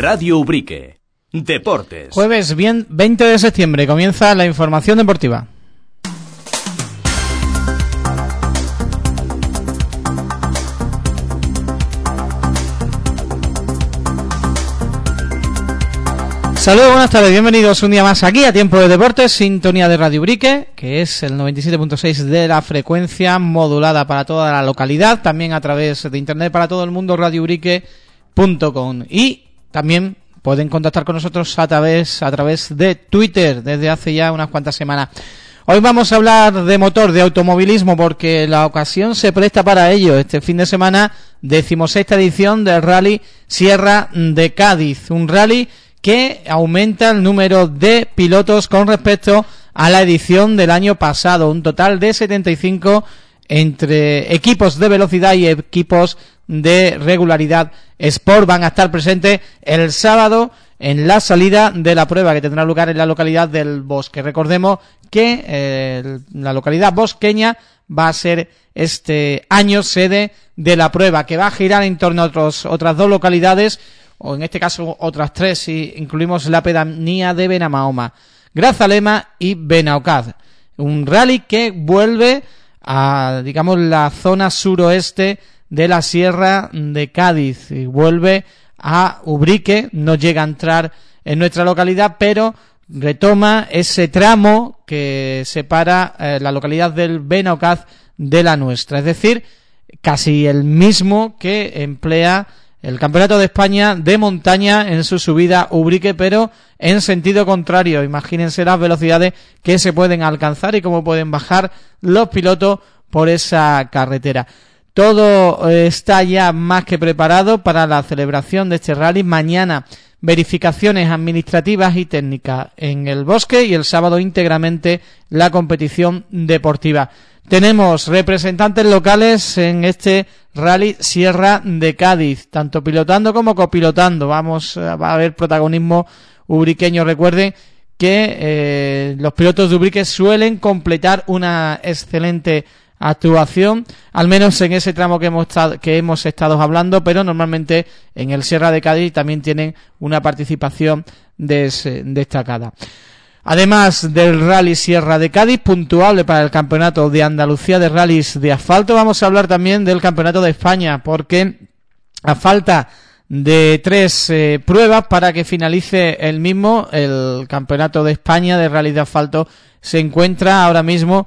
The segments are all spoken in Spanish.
Radio Ubrique. Deportes. Jueves 20 de septiembre comienza la información deportiva. Saludos, buenas tardes, bienvenidos un día más aquí a Tiempo de Deportes, sintonía de Radio Ubrique, que es el 97.6 de la frecuencia modulada para toda la localidad, también a través de internet para todo el mundo, radioubrique.com, y también pueden contactar con nosotros a través de Twitter desde hace ya unas cuantas semanas. Hoy vamos a hablar de motor, de automovilismo, porque la ocasión se presta para ello. Este fin de semana, 16ª edición del Rally Sierra de Cádiz, un rally que aumenta el número de pilotos con respecto a la edición del año pasado. Un total de 75 entre equipos de velocidad y equipos de regularidad Sport. Van a estar presentes el sábado en la salida de la prueba, que tendrá lugar en la localidad del Bosque. Recordemos que la localidad bosqueña va a ser este año sede de la prueba, que va a girar en torno a otras dos localidades, o en este caso otras tres si incluimos la pedanía de Benamahoma, Grazalema y Benaocaz. Un rally que vuelve a, digamos, la zona suroeste de la Sierra de Cádiz, y vuelve a Ubrique, no llega a entrar en nuestra localidad, pero retoma ese tramo que separa la localidad del Benaocaz de la nuestra, es decir, casi el mismo que emplea el Campeonato de España de montaña en su subida Ubrique, pero en sentido contrario. Imagínense las velocidades que se pueden alcanzar y cómo pueden bajar los pilotos por esa carretera. Todo está ya más que preparado para la celebración de este rally. Mañana verificaciones administrativas y técnicas en el Bosque, y el sábado íntegramente la competición deportiva. Tenemos representantes locales en este Rally Sierra de Cádiz, tanto pilotando como copilotando. Va a haber protagonismo ubriqueño. Recuerden que los pilotos de Ubrique suelen completar una excelente actuación, al menos en ese tramo que hemos estado hablando, pero normalmente en el Sierra de Cádiz también tienen una participación destacada. Además del Rally Sierra de Cádiz, puntuable para el Campeonato de Andalucía de Rallys de Asfalto, vamos a hablar también del Campeonato de España, porque a falta de 3 pruebas para que finalice el mismo, el Campeonato de España de Rallys de Asfalto se encuentra ahora mismo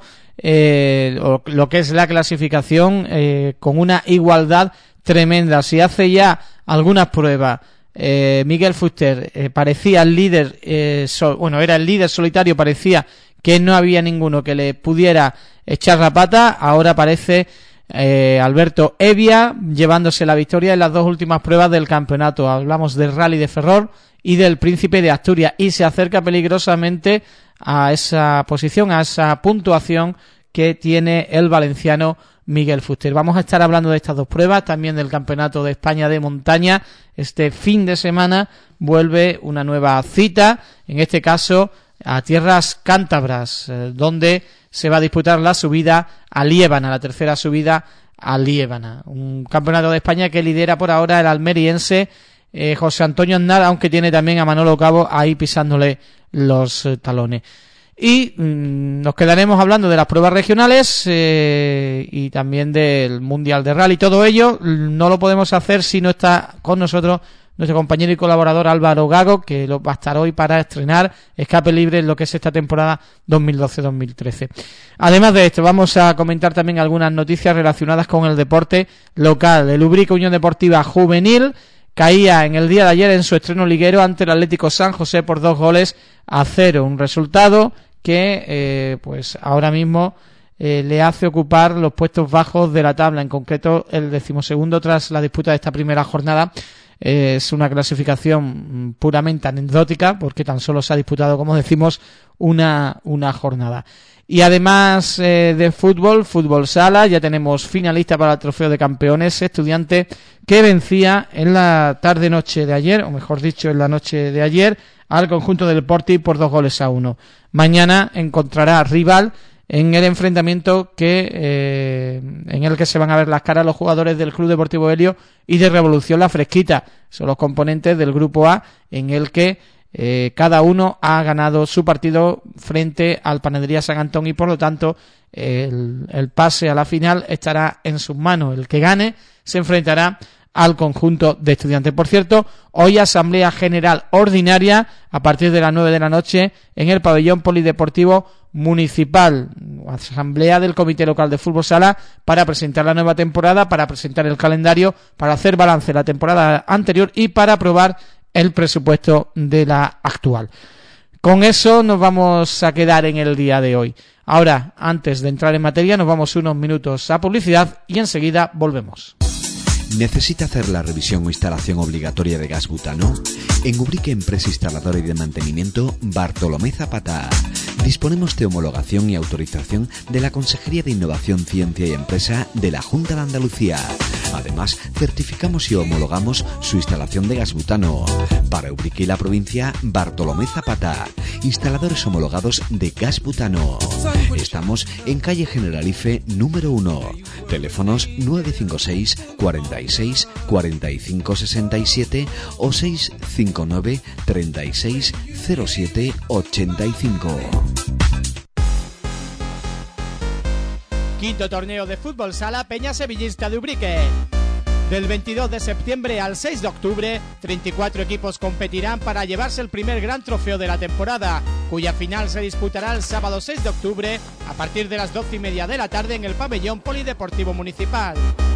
lo que es la clasificación con una igualdad tremenda. Si hace ya algunas pruebas Miguel Fuster parecía el líder, era el líder solitario, parecía que no había ninguno que le pudiera echar la pata, ahora parece Alberto Evia llevándose la victoria en las dos últimas pruebas del campeonato. Hablamos del Rally de Ferrol y del Príncipe de Asturias, y se acerca peligrosamente a esa posición, a esa puntuación que tiene el valenciano Miguel Fuster. Vamos a estar hablando de estas dos pruebas, también del Campeonato de España de montaña. Este fin de semana vuelve una nueva cita, en este caso a tierras cántabras, donde se va a disputar la subida a Liébana, la tercera subida a Liébana. Un Campeonato de España que lidera por ahora el almeriense José Antonio Aznar, aunque tiene también a Manolo Cabo ahí pisándole los talones. Y nos quedaremos hablando de las pruebas regionales y también del Mundial de Rally. Todo ello no lo podemos hacer si no está con nosotros nuestro compañero y colaborador Álvaro Gago, que va a estar hoy para estrenar Escape Libre en lo que es esta temporada 2012-2013. Además de esto, vamos a comentar también algunas noticias relacionadas con el deporte local. El Ubrique Unión Deportiva Juvenil caía en el día de ayer en su estreno liguero ante el Atlético San José por 2-0. Un resultado que pues ahora mismo le hace ocupar los puestos bajos de la tabla, en concreto el 12º tras la disputa de esta primera jornada. Es una clasificación puramente anecdótica, porque tan solo se ha disputado, como decimos, una jornada. Y además de fútbol sala, ya tenemos finalista para el Trofeo de Campeones, Estudiante, que vencía en la tarde-noche de ayer, o mejor dicho, en la noche de ayer, al conjunto del Porti por 2-1. Mañana encontrará rival en el enfrentamiento en el que se van a ver las caras los jugadores del Club Deportivo Helio y de Revolución La Fresquita. Son los componentes del Grupo A, en el que cada uno ha ganado su partido frente al Panadería San Antón y por lo tanto el pase a la final estará en sus manos. El que gane se enfrentará al conjunto de Estudiantes. Por cierto, hoy Asamblea General Ordinaria a partir de las 9 de la noche en el Pabellón Polideportivo Municipal. Asamblea del Comité Local de Fútbol Sala para presentar la nueva temporada, para presentar el calendario, para hacer balance de la temporada anterior y para aprobar el presupuesto de la actual. Con eso nos vamos a quedar en el día de hoy. Ahora, antes de entrar en materia, nos vamos unos minutos a publicidad y enseguida volvemos. ¿Necesita hacer la revisión o instalación obligatoria de gas butano? En Ubrique Empresa Instaladora y de Mantenimiento Bartolomé Zapata. Disponemos de homologación y autorización de la Consejería de Innovación, Ciencia y Empresa de la Junta de Andalucía. Además, certificamos y homologamos su instalación de gas butano. Para Ubrique y la provincia, Bartolomé Zapata. Instaladores homologados de gas butano. Estamos en calle Generalife número 1. Teléfonos 956 46 45 67 o 659 36 07 85. Quinto torneo de fútbol sala Peña Sevillista de Ubrique. Del 22 de septiembre al 6 de octubre, 34 equipos competirán para llevarse el primer gran trofeo de la temporada, cuya final se disputará el sábado 6 de octubre a partir de las 12:30 de la tarde en el Pabellón Polideportivo Municipal.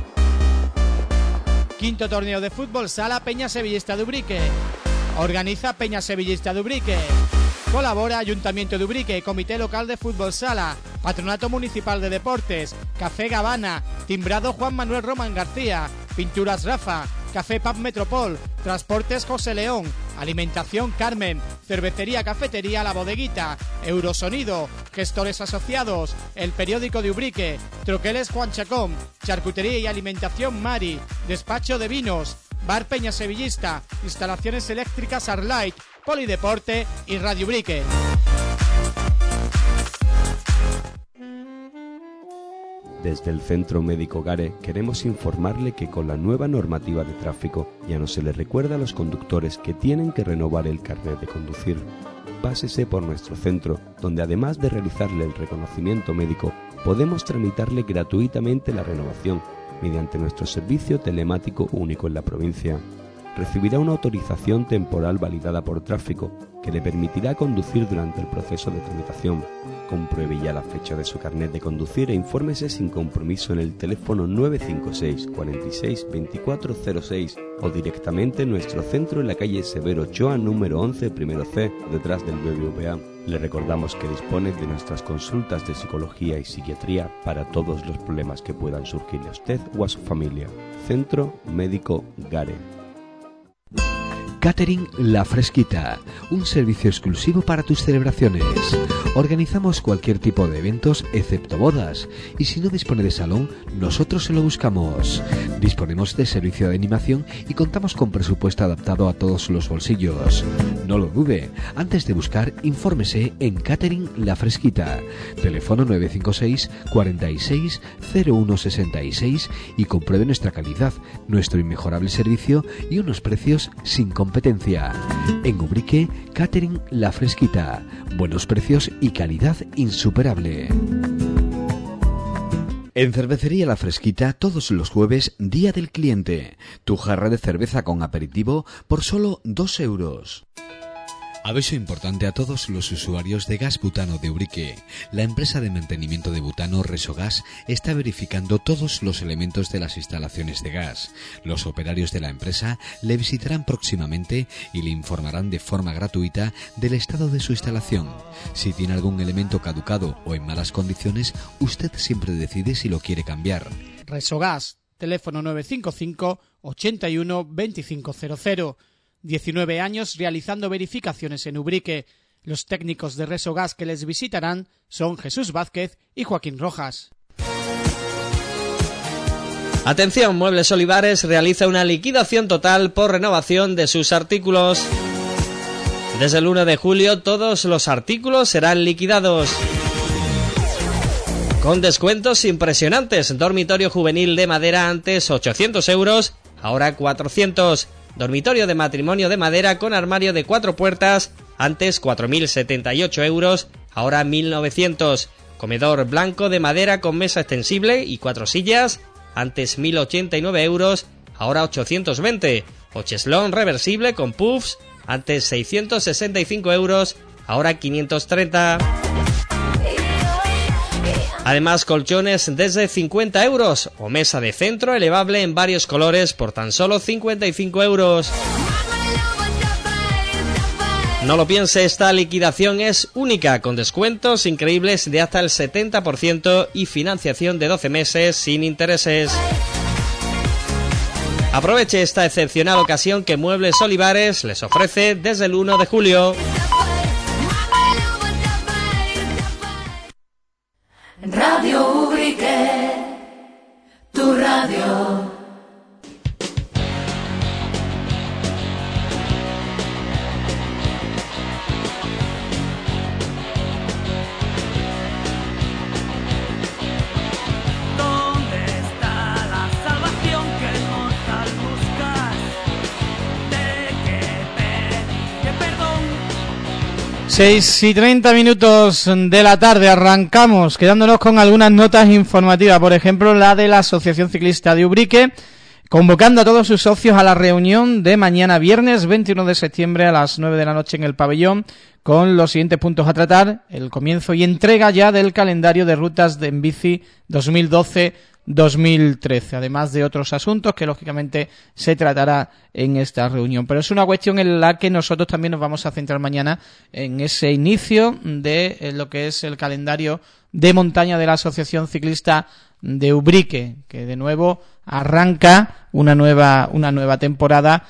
Quinto torneo de fútbol sala Peña Sevillista de Ubrique. Organiza Peña Sevillista de Ubrique. Colabora Ayuntamiento de Ubrique, Comité Local de Fútbol Sala, Patronato Municipal de Deportes, Café Gavana, Timbrado Juan Manuel Román García, Pinturas Rafa, Café Pub Metropol, Transportes José León, Alimentación Carmen, Cervecería Cafetería La Bodeguita, Eurosonido, Gestores Asociados, El Periódico de Ubrique, Troqueles Juan Chacón, Charcutería y Alimentación Mari, Despacho de Vinos, Bar Peña Sevillista, Instalaciones Eléctricas Arlight, Polideporte y Radio Ubrique. Desde el Centro Médico Gare queremos informarle que con la nueva normativa de tráfico ya no se le recuerda a los conductores que tienen que renovar el carnet de conducir. Pásese por nuestro centro, donde además de realizarle el reconocimiento médico, podemos tramitarle gratuitamente la renovación mediante nuestro servicio telemático único en la provincia. Recibirá una autorización temporal validada por tráfico que le permitirá conducir durante el proceso de tramitación. Compruebe ya la fecha de su carnet de conducir e infórmese sin compromiso en el teléfono 956 46 2406 o directamente en nuestro centro en la calle Severo Ochoa número 11 primero C, detrás del BBVA. Le recordamos que dispone de nuestras consultas de psicología y psiquiatría para todos los problemas que puedan surgirle a usted o a su familia. Centro Médico Gare. Catering La Fresquita, un servicio exclusivo para tus celebraciones. Organizamos cualquier tipo de eventos excepto bodas y si no dispone de salón, nosotros se lo buscamos. Disponemos de servicio de animación y contamos con presupuesto adaptado a todos los bolsillos. No lo dude, antes de buscar, infórmese en Catering La Fresquita. Teléfono 956 46 0166 y compruebe nuestra calidad, nuestro inmejorable servicio y unos precios sin competencia. En Ubrique, Catering La Fresquita. Buenos precios y calidad insuperable. En Cervecería La Fresquita, todos los jueves, Día del Cliente. Tu jarra de cerveza con aperitivo por solo 2 euros. Aviso importante a todos los usuarios de gas butano de Ubrique. La empresa de mantenimiento de butano Resogas está verificando todos los elementos de las instalaciones de gas. Los operarios de la empresa le visitarán próximamente y le informarán de forma gratuita del estado de su instalación. Si tiene algún elemento caducado o en malas condiciones, usted siempre decide si lo quiere cambiar. Resogas, teléfono 955 81 2500. 19 años realizando verificaciones en Ubrique. Los técnicos de Resogas que les visitarán son Jesús Vázquez y Joaquín Rojas. Atención, Muebles Olivares realiza una liquidación total por renovación de sus artículos. Desde el 1 de julio todos los artículos serán liquidados. con descuentos impresionantes. Dormitorio juvenil de madera, antes 800 euros, ahora 400. Dormitorio de matrimonio de madera con armario de 4 puertas, antes 4.078 euros, ahora 1.900. Comedor blanco de madera con mesa extensible y 4 sillas, antes 1.089 euros, ahora 820. Ocheslón reversible con puffs, antes 665 euros, ahora 530. Además, colchones desde 50 euros o mesa de centro elevable en varios colores por tan solo 55 euros. No lo piense, esta liquidación es única, con descuentos increíbles de hasta el 70% y financiación de 12 meses sin intereses. Aproveche esta excepcional ocasión que Muebles Olivares les ofrece desde el 1 de julio. Radio Ubrique, tu radio. ¿Dónde está la salvación que el mortal busca? ¿De qué perdón? 6:30 de la tarde, arrancamos quedándonos con algunas notas informativas, por ejemplo la de la Asociación Ciclista de Ubrique, convocando a todos sus socios a la reunión de mañana viernes 21 de septiembre a las 9 de la noche en el pabellón, con los siguientes puntos a tratar: el comienzo y entrega ya del calendario de rutas en bici 2012-2013, además de otros asuntos que lógicamente se tratará en esta reunión. Pero es una cuestión en la que nosotros también nos vamos a centrar mañana, en ese inicio de lo que es el calendario de montaña de la Asociación Ciclista de Ubrique, que de nuevo arranca una nueva temporada,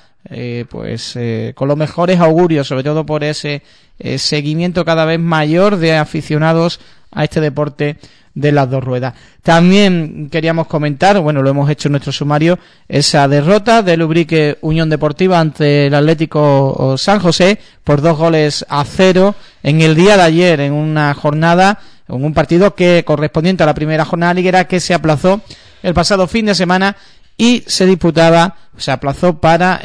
con los mejores augurios, sobre todo por ese seguimiento cada vez mayor de aficionados a este deporte de las dos ruedas. También queríamos comentar, lo hemos hecho en nuestro sumario, esa derrota del Ubrique Unión Deportiva ante el Atlético San José por 2-0 en el día de ayer, en una jornada, en un partido que correspondiente a la primera jornada liguera, que se aplazó el pasado fin de semana y se aplazó para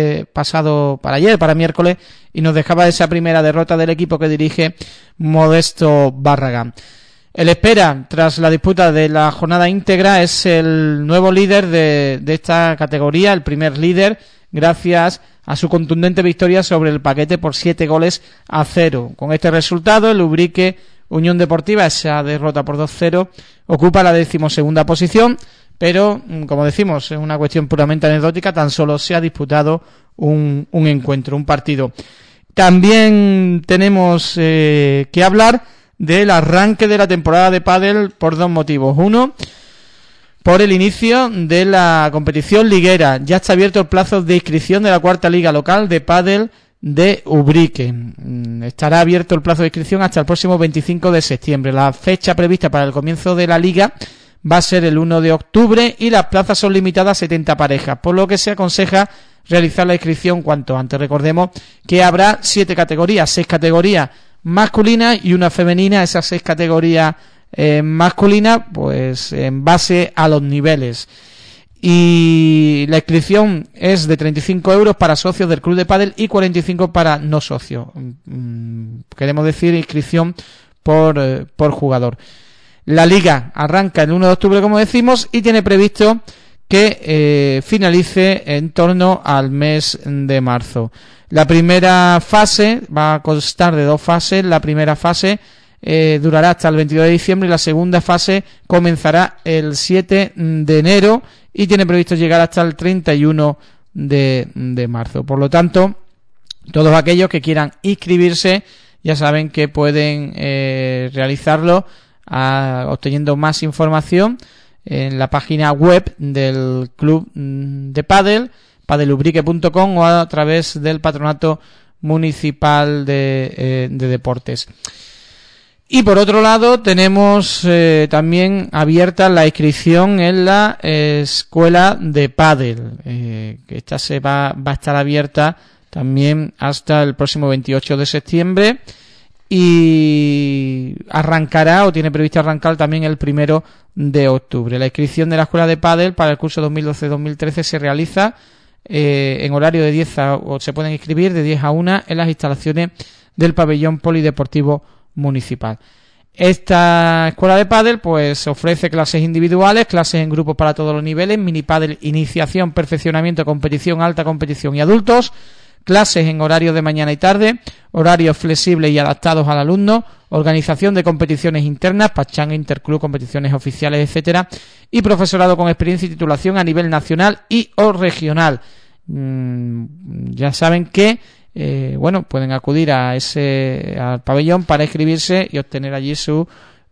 ayer, para miércoles, y nos dejaba esa primera derrota del equipo que dirige Modesto Barragán. El espera, tras la disputa de la jornada íntegra, es el nuevo líder de esta categoría, el primer líder, gracias a su contundente victoria sobre el Paquete por 7-0. Con este resultado, el Ubrique Unión Deportiva, esa derrota por 2-0, ocupa la 12ª posición, pero, como decimos, es una cuestión puramente anecdótica, tan solo se ha disputado un encuentro, un partido. También tenemos que hablar del arranque de la temporada de pádel por dos motivos. Uno, por el inicio de la competición liguera. Ya está abierto el plazo de inscripción de la cuarta liga local de pádel de Ubrique. Estará abierto el plazo de inscripción hasta el próximo 25 de septiembre. La fecha prevista para el comienzo de la liga va a ser el 1 de octubre y las plazas son limitadas a 70 parejas, por lo que se aconseja realizar la inscripción cuanto antes. Recordemos que habrá 7 categorías, 6 categorías masculinas y una femenina. Esas 6 categorías masculinas, pues en base a los niveles. Y la inscripción es de 35 euros para socios del club de pádel y 45 para no socios. Queremos decir inscripción por jugador. La liga arranca el 1 de octubre, como decimos, y tiene previsto que finalice en torno al mes de marzo. La primera fase va a constar de 2 fases. La primera fase durará hasta el 22 de diciembre y la segunda fase comenzará el 7 de enero y tiene previsto llegar hasta el 31 de marzo. Por lo tanto, todos aquellos que quieran inscribirse ya saben que pueden realizarlo obteniendo más información en la página web del club de pádel, padelubrique.com, o a través del Patronato Municipal de Deportes. Y por otro lado tenemos también abierta la inscripción en la escuela de pádel, que esta va a estar abierta también hasta el próximo 28 de septiembre. y arrancará o tiene previsto arrancar también el 1 de octubre. La inscripción de la escuela de pádel para el curso 2012-2013 se realiza en horario de 10 o se pueden inscribir de 10 a 1 en las instalaciones del pabellón polideportivo municipal. Esta escuela de pádel pues ofrece clases individuales, clases en grupos para todos los niveles, mini pádel, iniciación, perfeccionamiento, competición, alta competición y adultos, clases en horario de mañana y tarde, horarios flexibles y adaptados al alumno, organización de competiciones internas, pachanga, interclub, competiciones oficiales, etcétera, y profesorado con experiencia y titulación a nivel nacional y o regional. Ya saben que pueden acudir a al pabellón para inscribirse y obtener allí su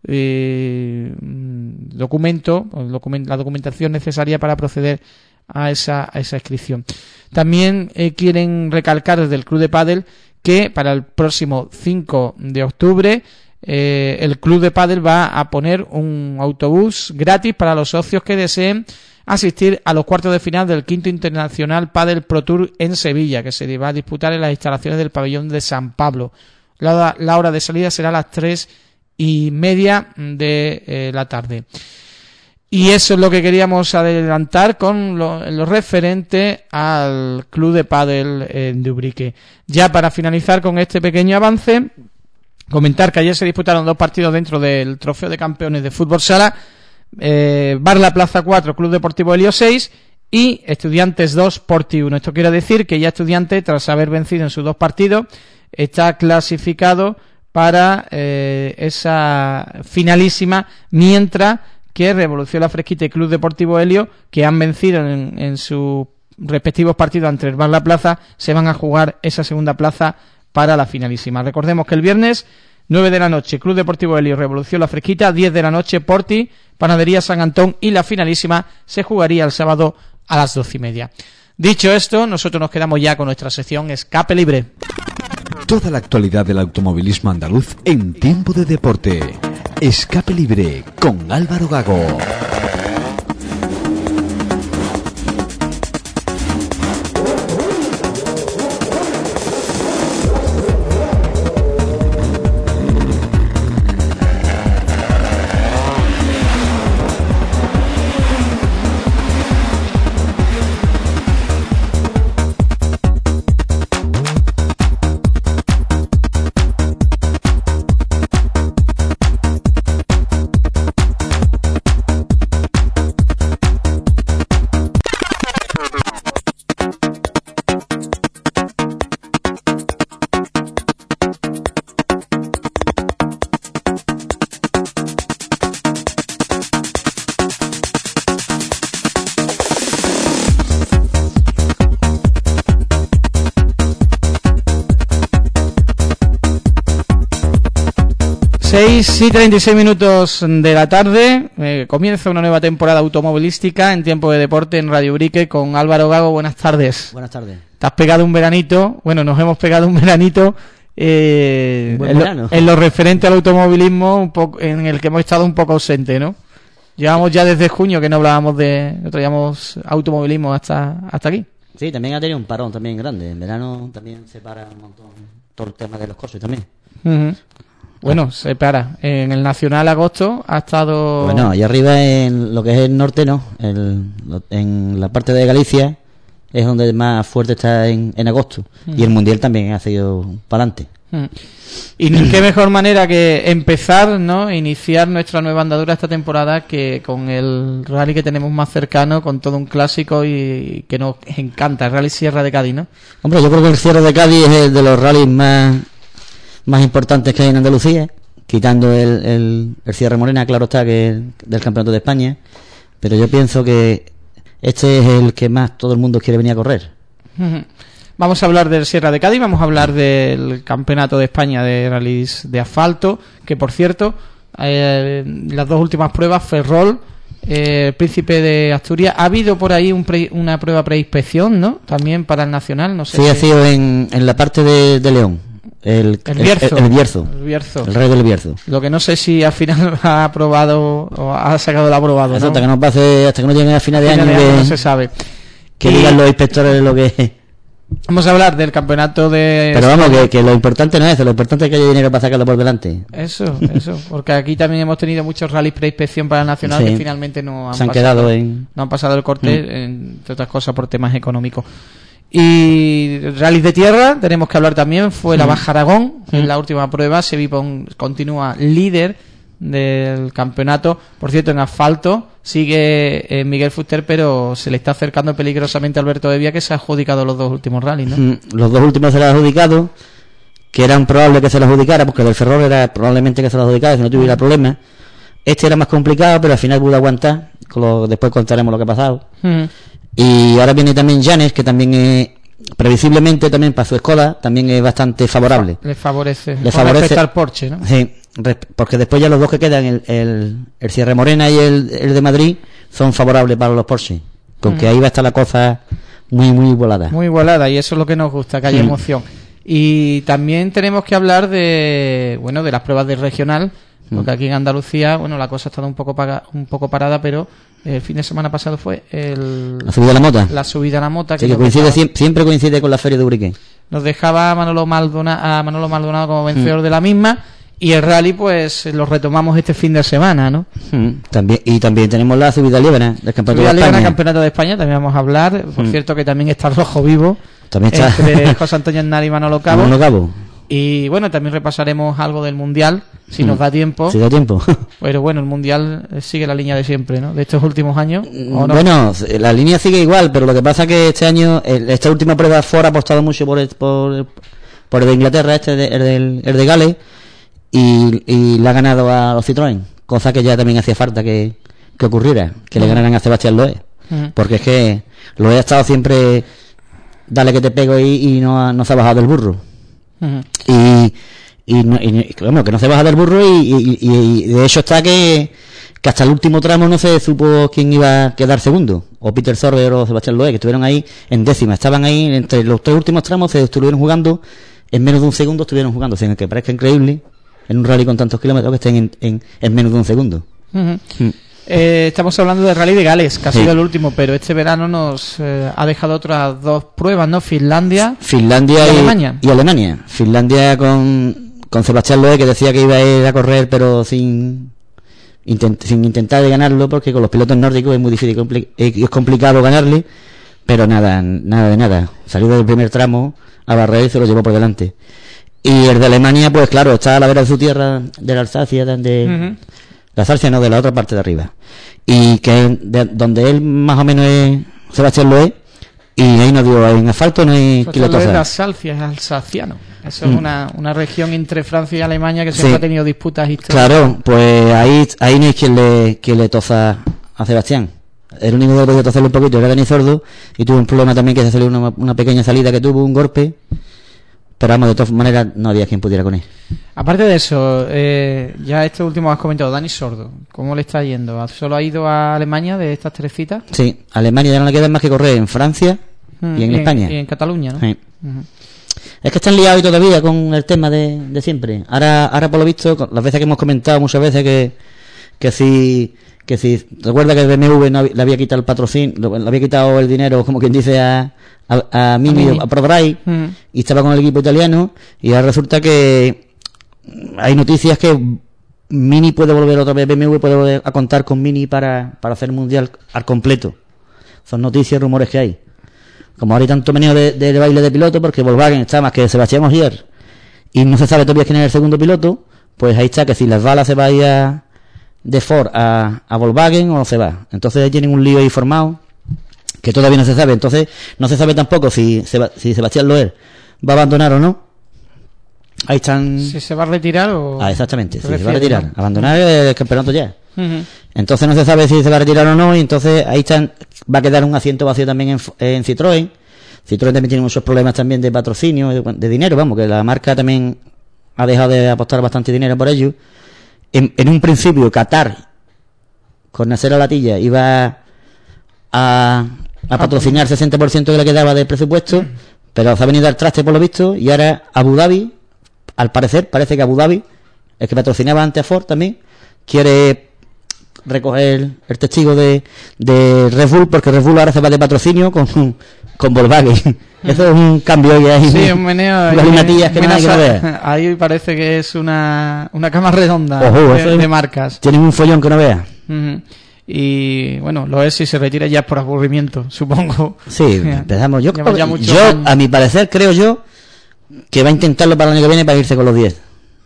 la documentación necesaria para proceder a esa inscripción. También quieren recalcar desde el Club de Pádel que para el próximo 5 de octubre el Club de Pádel va a poner un autobús gratis para los socios que deseen asistir a los cuartos de final del quinto Internacional Pádel Pro Tour en Sevilla, que se va a disputar en las instalaciones del pabellón de San Pablo. La hora de salida será a las 3:30 de la tarde. Y eso es lo que queríamos adelantar con lo referente al Club de Pádel de Ubrique. Ya para finalizar con este pequeño avance, comentar que ayer se disputaron 2 partidos dentro del Trofeo de Campeones de Fútbol Sala. Bar La Plaza 4, Club Deportivo Helio 6 y Estudiantes 2, Porti 1. Esto quiere decir que ya Estudiantes, tras haber vencido en sus 2 partidos, está clasificado para esa finalísima, mientras que Revolución La Fresquita y Club Deportivo Helio, que han vencido en sus respectivos partidos ante el Bar La Plaza, se van a jugar esa segunda plaza para la finalísima. Recordemos que el viernes 9 de la noche Club Deportivo Helio, Revolución La Fresquita, 10 de la noche Porti, Panadería San Antón, y la finalísima se jugaría el sábado a las 12:30. Dicho esto, nosotros nos quedamos ya con nuestra sección Escape Libre. Toda la actualidad del automovilismo andaluz en tiempo de deporte. Escape Libre con Álvaro Gago. Y 36 minutos de la tarde, comienza una nueva temporada automovilística en tiempo de deporte en Radio Ubrique con Álvaro Gago. Buenas tardes. Buenas tardes. Te has pegado un veranito, bueno, nos hemos pegado un veranito en lo referente al automovilismo, un poco, en el que hemos estado un poco ausente, ¿no? Llevamos ya desde junio que no hablábamos no traíamos automovilismo hasta aquí. Sí, también ha tenido un parón también grande. En verano también se para un montón todo el tema de los coches también. Uh-huh. Bueno, se para. En el Nacional agosto ha estado... Bueno, allá arriba en lo que es el norte, ¿no? En la parte de Galicia es donde más fuerte está en agosto. Y el Mundial también ha sido para adelante. Y qué mejor manera que empezar, ¿no? Iniciar nuestra nueva andadura esta temporada que con el rally que tenemos más cercano, con todo un clásico y que nos encanta, el Rally Sierra de Cádiz, ¿no? Hombre, yo creo que el Sierra de Cádiz es el de los rallies más importantes que hay en Andalucía, quitando el Sierra Morena, claro está, que es del Campeonato de España, pero yo pienso que este es el que más todo el mundo quiere venir a correr. Vamos a hablar del Sierra de Cádiz, vamos a hablar del Campeonato de España de rallies de asfalto, que por cierto, las 2 últimas pruebas, Ferrol, Príncipe de Asturias, ha habido por ahí una prueba preinspección, ¿no? También para el Nacional, no sé. Sí, ha sido en la parte de León. El Bierzo. El rey del Bierzo. Lo que no sé si al final ha aprobado o ha sacado el aprobado, ¿no? Hasta que no llegue a final de año, no se sabe. Que digan los inspectores lo que es. Vamos a hablar del campeonato de... Pero vamos, que lo importante no es eso, lo importante es que haya dinero para sacarlo por delante. Eso, porque aquí también hemos tenido muchos rallies preinspección para el Nacional que finalmente no han quedado no han pasado el corte, entre otras cosas por temas económicos. Y rallies de tierra, tenemos que hablar también, fue la Baja Aragón, en la última prueba, Sevipon continúa líder del campeonato, por cierto en asfalto sigue Miguel Fuster, pero se le está acercando peligrosamente a Alberto Evia, que se ha adjudicado los dos últimos rallies, ¿no? Los dos últimos se los ha adjudicado, que eran probable que se los adjudicara, porque del Ferrol era probablemente que se los adjudicara si no tuviera problemas. Este era más complicado, pero al final pudo aguantar, después contaremos lo que ha pasado. Y ahora viene también Llanes, que también previsiblemente también para su escuela también es bastante favorable. Le favorece respecto al Porsche, ¿no? Sí, porque después ya los dos que quedan, el Sierra Morena y el de Madrid, son favorables para los Porsche. Con que ahí va a estar la cosa muy, muy volada. Muy volada, y eso es lo que nos gusta, que haya emoción. Y también tenemos que hablar de las pruebas de regional, porque aquí en Andalucía, la cosa ha estado un poco parada, pero el fin de semana pasado fue la subida a la mota. La subida a la mota. Sí, que siempre coincide con la feria de Ubrique. Nos dejaba a Manolo Maldonado como vencedor de la misma, y el rally pues lo retomamos este fin de semana, ¿no? También tenemos la subida libre del Campeonato de España. Campeonato de España, también vamos a hablar. Por cierto que también está Rojo Vivo. También está entre José Antonio Aznar y Manolo Cabo. Y también repasaremos algo del Mundial, si nos da tiempo. Si da tiempo. Pero el Mundial sigue la línea de siempre, ¿no? De estos últimos años. ¿O no? Bueno, la línea sigue igual, pero lo que pasa es que este año, esta última prueba Ford ha apostado mucho por el de Inglaterra, el de Gales, y le ha ganado a los Citroën, cosa que ya también hacía falta que ocurriera, que le ganaran a Sebastián Loeb. Porque es que Loeb ha estado siempre, dale que te pego y no se ha bajado del burro. Que no se baja del burro y de hecho está que hasta el último tramo no se supo quién iba a quedar segundo, o Peter Sorber o Sebastián Loeb, que estuvieron ahí en décima, estaban ahí entre los tres últimos tramos, se estuvieron jugando en menos de un segundo, sin que parezca increíble en un rally con tantos kilómetros que estén en menos de un segundo. Estamos hablando del Rally de Gales, que ha sido el último, pero este verano nos ha dejado otras dos pruebas, ¿no? Finlandia y Alemania. Finlandia con Sebastián Loeb, que decía que iba a ir a correr, pero sin intentar de ganarlo, porque con los pilotos nórdicos es muy difícil y es complicado ganarle, pero nada de nada. Salió del primer tramo a barrer y se lo llevó por delante. Y el de Alemania, pues claro, está a la vera de su tierra, de la Alsacia, la Alsacia no, de la otra parte de arriba, y que donde él más o menos es Sebastián Loeb, y ahí no dio, en asfalto no hay kilotosa. La Alsacia es alsaciano, eso es una región entre Francia y Alemania que siempre ha tenido disputas históricas. Claro, pues ahí no hay quien le toza a Sebastián. El único que podía tozarle un poquito era Dani Sordo, y tuvo un problema también, que se salió una pequeña salida que tuvo, un golpe. Pero vamos, de todas maneras no había quien pudiera con él. Aparte de eso, ya este último has comentado, Dani Sordo, ¿cómo le está yendo? ¿Solo ha ido a Alemania de estas tres citas? Sí, a Alemania ya no le queda más que correr en Francia y en España. Y en Cataluña, ¿no? Sí. Es que están liados hoy todavía con el tema de siempre. Ahora por lo visto, las veces que hemos comentado muchas veces que si recuerda que el BMW le había quitado el patrocinio, le había quitado el dinero, como quien dice, a Mini, a ProDrive, y estaba con el equipo italiano, y ahora resulta que hay noticias que Mini puede volver otra vez, BMW puede volver a contar con Mini para hacer el mundial al completo. Son noticias, rumores que hay. Como ahora hay tanto meneo de baile de piloto, porque Volkswagen está más que Sebastián Ogier y no se sabe todavía quién es el segundo piloto, pues ahí está que si las balas se va a ir de Ford a Volkswagen o no se va. Entonces ahí tienen un lío ahí formado que todavía no se sabe. Entonces no se sabe tampoco si Sebastián Loeb va a abandonar o no. Ahí están. Si se va a retirar o. Exactamente, si se va a retirar, ¿no? Abandonar el campeonato ya. Entonces no se sabe si se va a retirar o no, y entonces ahí están. Va a quedar un asiento vacío también en Citroën. Citroën también tiene muchos problemas también de patrocinio, de dinero, vamos, que la marca también ha dejado de apostar bastante dinero por ello. En un principio Qatar con Nasser Al-Attiyah iba a patrocinar 60% que le quedaba de presupuesto, pero se ha venido al traste por lo visto, y ahora Abu Dhabi, al parecer, parece que Abu Dhabi, el que patrocinaba antes a Ford también, quiere recoger el testigo de Red Bull, porque Red Bull ahora se va de patrocinio con con Volkswagen. Eso es un cambio que hay. Sí, un meneo. Las lunatillas que no hay que no veas. Ahí parece que es una cama redonda. Ojo, de marcas. Tienen un follón que no veas. Uh-huh. Y bueno, lo es si se retira ya por aburrimiento, supongo. Sí, empezamos. Yo, años. a mi parecer, creo yo que va a intentarlo para el año que viene para irse con los 10.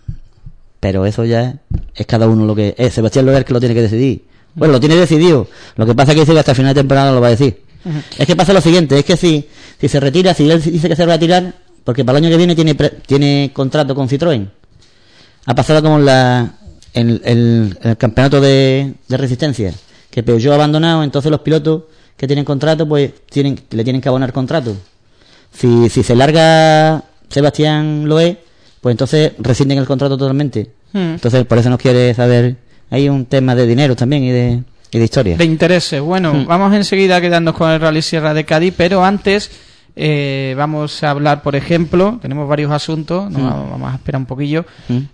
Pero eso ya es cada uno lo que es. Sebastián Loer que lo tiene que decidir. Bueno, lo tiene decidido. Lo que pasa es que dice que hasta el final de temporada lo va a decir. Uh-huh. Es que pasa lo siguiente, es que si se retira, si él dice que se va a retirar, porque para el año que viene tiene contrato con Citroën. Ha pasado como en el campeonato de resistencia, que Peugeot ha abandonado, entonces los pilotos que tienen contrato, pues le tienen que abonar contrato. Si se larga Sebastián Loé, pues entonces rescinden el contrato totalmente. Entonces por eso nos quiere saber, hay un tema de dinero también y de historia. De intereses. Bueno, vamos enseguida a quedarnos con el Rally Sierra de Cádiz, pero antes vamos a hablar, por ejemplo, tenemos varios asuntos, vamos a esperar un poquillo,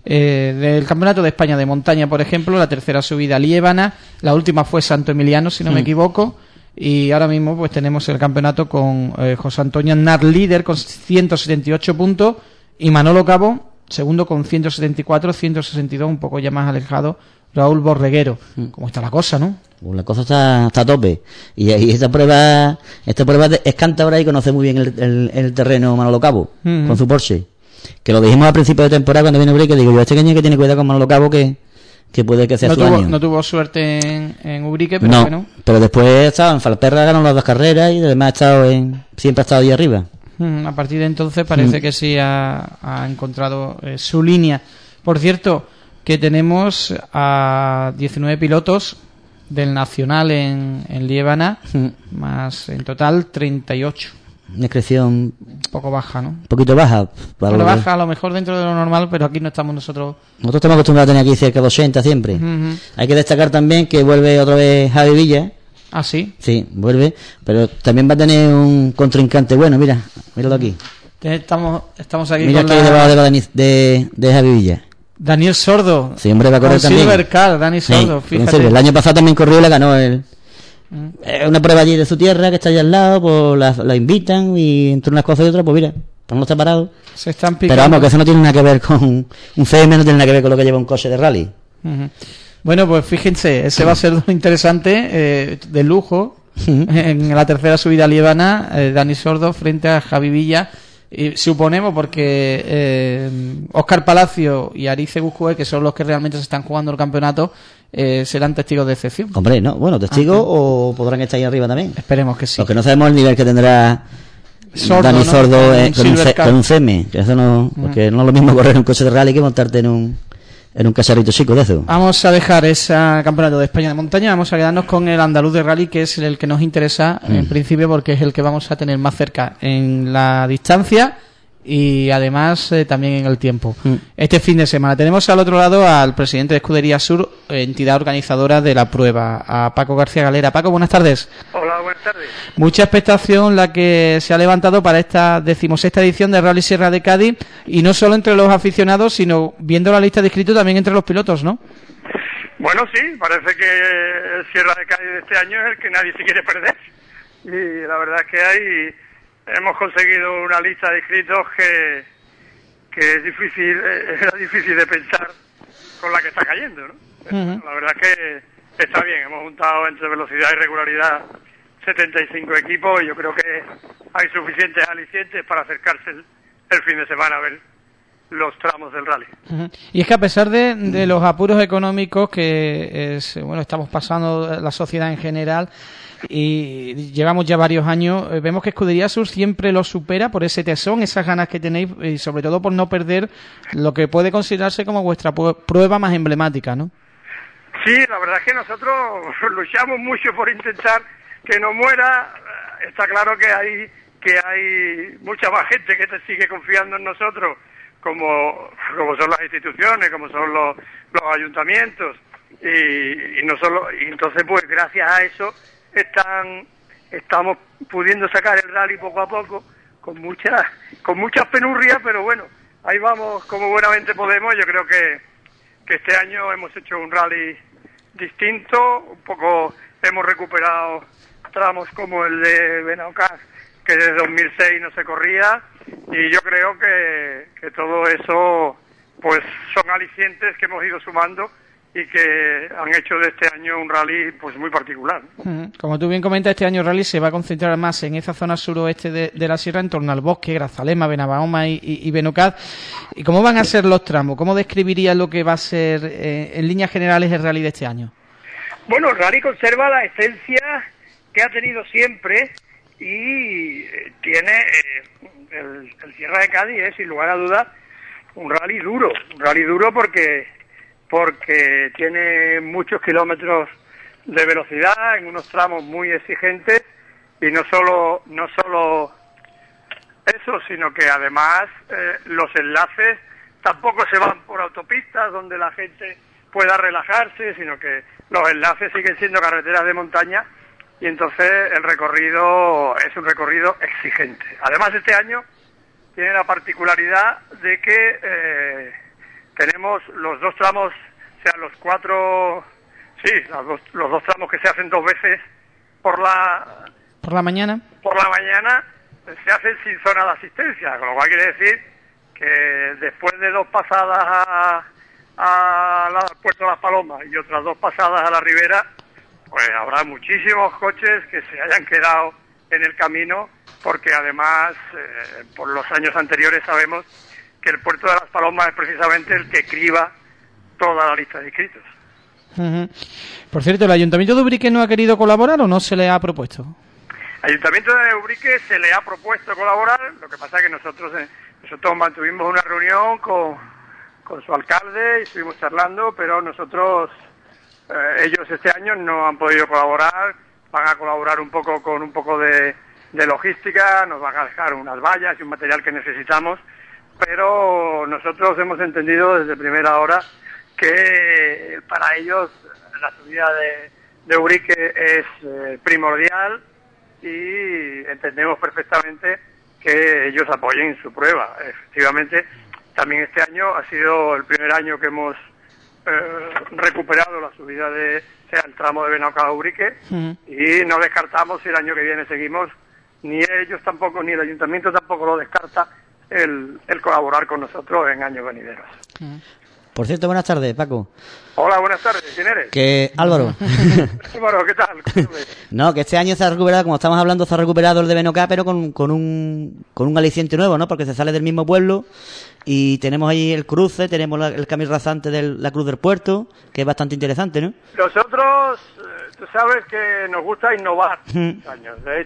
del Campeonato de España de Montaña, por ejemplo, la tercera subida Liébana, la última fue Santo Emiliano, si no me equivoco, y ahora mismo pues tenemos el campeonato con José Antonio Aznar líder con 178 puntos y Manolo Cabo segundo con 174, 162, un poco ya más alejado Raúl Borreguero. ¿Cómo está la cosa, no? La cosa está a tope. Y esta prueba es cántabra y conoce muy bien el terreno Manolo Cabo, con su Porsche. Que lo dijimos a principio de temporada cuando vino Ubrique, digo yo, este cañón que tiene cuidado con Manolo Cabo que puede que sea su año. No tuvo suerte en Ubrique, pero no, bueno. Pero después estaba en Falperra, ganó las 2 carreras y además siempre ha estado ahí arriba. A partir de entonces parece que sí ha encontrado su línea. Por cierto, que tenemos a 19 pilotos del Nacional en Liébana, más en total 38. Una excreción un poco baja, ¿no? Un poquito baja. Baja a lo mejor dentro de lo normal, pero aquí no estamos nosotros. Nosotros estamos acostumbrados a tener aquí cerca de 80 siempre. Hay que destacar también que vuelve otra vez Javi Villa. ¿Ah, sí? Sí, vuelve, pero también va a tener un contrincante bueno, míralo aquí. Estamos aquí mira con que hay debajo de Javi Villa. Daniel Sordo. Sí, hombre, va a correr también. Silver Car, Dani Sordo, sí, fíjate. El año pasado también corrió y le ganó él. Una prueba allí de su tierra que está allá al lado, pues la invitan y entre unas cosas y otras, pues mira, pues no está parado. Se están picando. Pero vamos, que eso no tiene nada que ver con un CM, no tiene nada que ver con lo que lleva un coche de rally. Bueno, pues fíjense, ese va a ser interesante, de lujo, en la tercera subida liébana, Dani Sordo frente a Javi Villa. Y suponemos porque Óscar Palacio y Arice Gujue, que son los que realmente se están jugando el campeonato, serán testigos de excepción. Hombre, no, bueno, testigos o podrán estar ahí arriba también. Esperemos que sí. Lo que no sabemos es el nivel que tendrá Sordo, Dani Sordo con un CM, que eso no, porque no es lo mismo correr un coche de rally que montarte en un cacharrito chico de eso. Vamos a dejar ese campeonato de España de montaña, vamos a quedarnos con el andaluz de rally, que es el que nos interesa en principio, porque es el que vamos a tener más cerca en la distancia y además también en el tiempo. Este fin de semana tenemos al otro lado al presidente de Escudería Sur, entidad organizadora de la prueba, a Paco García Galera. Paco, buenas tardes. Hola, buenas tardes. Mucha expectación la que se ha levantado para esta 16ª edición de Rally Sierra de Cádiz, y no solo entre los aficionados, sino viendo la lista de inscritos también entre los pilotos, ¿no? Bueno, sí, parece que el Sierra de Cádiz de este año es el que nadie se quiere perder. Y la verdad es que hemos conseguido una lista de inscritos que es difícil, era difícil de pensar con la que está cayendo, ¿no? La verdad es que está bien, hemos juntado entre velocidad y regularidad 75 equipos y yo creo que hay suficientes alicientes para acercarse el fin de semana a ver los tramos del rally. Y es que a pesar de los apuros económicos que estamos pasando la sociedad en general, y llevamos ya varios años, vemos que Escudería Sur siempre lo supera por ese tesón, esas ganas que tenéis y sobre todo por no perder lo que puede considerarse como vuestra prueba más emblemática, ¿no? Sí, la verdad es que nosotros luchamos mucho por intentar que no muera. Está claro que hay mucha más gente que te sigue confiando en nosotros, como son las instituciones, como son los ayuntamientos, y no solo, y entonces pues gracias a eso estamos pudiendo sacar el rally poco a poco, con muchas penurrias, pero bueno, ahí vamos como buenamente podemos. Yo creo que este año hemos hecho un rally distinto, un poco hemos recuperado tramos como el de Benaucaz, que desde 2006 no se corría, y yo creo que todo eso pues son alicientes que hemos ido sumando y que han hecho de este año un rally pues muy particular. Como tú bien comentas, este año el rally se va a concentrar más en esa zona suroeste de la sierra, en torno al Bosque, Grazalema, Benavahoma y Benocaz. ¿Y cómo van a ser los tramos? ¿Cómo describirías lo que va a ser en líneas generales el rally de este año? Bueno, el rally conserva la esencia que ha tenido siempre y tiene el Sierra de Cádiz es, sin lugar a dudas, un rally duro porque tiene muchos kilómetros de velocidad en unos tramos muy exigentes, y no solo eso, sino que además los enlaces tampoco se van por autopistas donde la gente pueda relajarse, sino que los enlaces siguen siendo carreteras de montaña, y entonces el recorrido es un recorrido exigente. Además, este año tiene la particularidad de que tenemos los dos tramos, o sea, los dos tramos que se hacen dos veces por la mañana se hacen sin zona de asistencia, con lo cual quiere decir que después de dos pasadas al Puerto de las Palomas y otras dos pasadas a la Ribera, pues habrá muchísimos coches que se hayan quedado en el camino, porque además por los años anteriores sabemos que el Puerto de las Palomas es precisamente el que criba toda la lista de inscritos. Por cierto, ¿el Ayuntamiento de Ubrique no ha querido colaborar o no se le ha propuesto? Al Ayuntamiento de Ubrique se le ha propuesto colaborar, lo que pasa es que nosotros mantuvimos una reunión con su alcalde y estuvimos charlando, pero ellos este año no han podido colaborar. Van a colaborar un poco con un poco de logística, nos van a dejar unas vallas y un material que necesitamos, pero nosotros hemos entendido desde primera hora que para ellos la subida de Ubrique es primordial, y entendemos perfectamente que ellos apoyen su prueba. Efectivamente, también este año ha sido el primer año que hemos recuperado la subida el tramo de Benauca a Ubrique, y no descartamos, si el año que viene seguimos, ni ellos tampoco, ni el ayuntamiento tampoco lo descarta, el colaborar con nosotros en años venideros. Por cierto, buenas tardes, Paco. Hola, buenas tardes. ¿Quién eres? Álvaro. Álvaro, ¿qué tal? No, que este año se ha recuperado, como estamos hablando, se ha recuperado el de Benocá, pero con un aliciente nuevo, ¿no? Porque se sale del mismo pueblo y tenemos ahí el cruce, tenemos el camino rasante de la Cruz del Puerto, que es bastante interesante, ¿no? Nosotros, tú sabes que nos gusta innovar. Años. De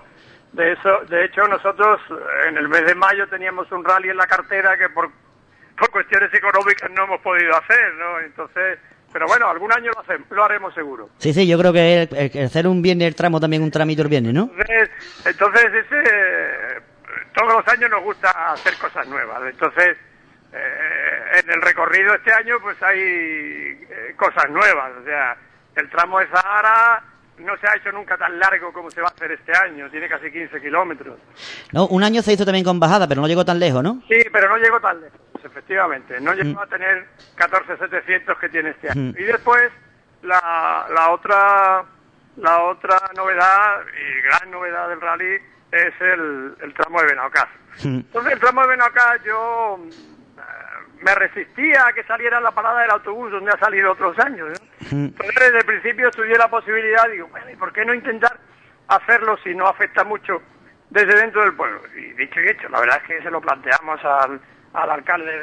hecho, nosotros en el mes de mayo teníamos un rally en la cartera que por cuestiones económicas no hemos podido hacer, ¿no? Entonces, pero bueno, algún año lo haremos seguro. Sí, yo creo que el hacer un viernes el tramo también un tramito el viernes, ¿no? Entonces todos los años nos gusta hacer cosas nuevas. Entonces, en el recorrido este año pues hay cosas nuevas. O sea, el tramo de Zahara no se ha hecho nunca tan largo como se va a hacer este año, tiene casi 15 kilómetros. No, un año se hizo también con bajada, pero no llegó tan lejos, ¿no? Sí, pero no llegó tan lejos, efectivamente. No llegó a tener 14.700 que tiene este año. Y después, la otra novedad, y gran novedad del rally, es el tramo de Benaucaz. Entonces, el tramo de Benaucaz yo me resistía a que saliera la parada del autobús donde ha salido otros años, ¿no? Entonces, desde el principio estudié la posibilidad, digo, bueno, ¿y por qué no intentar hacerlo si no afecta mucho desde dentro del pueblo? Y dicho y hecho, la verdad es que se lo planteamos al alcalde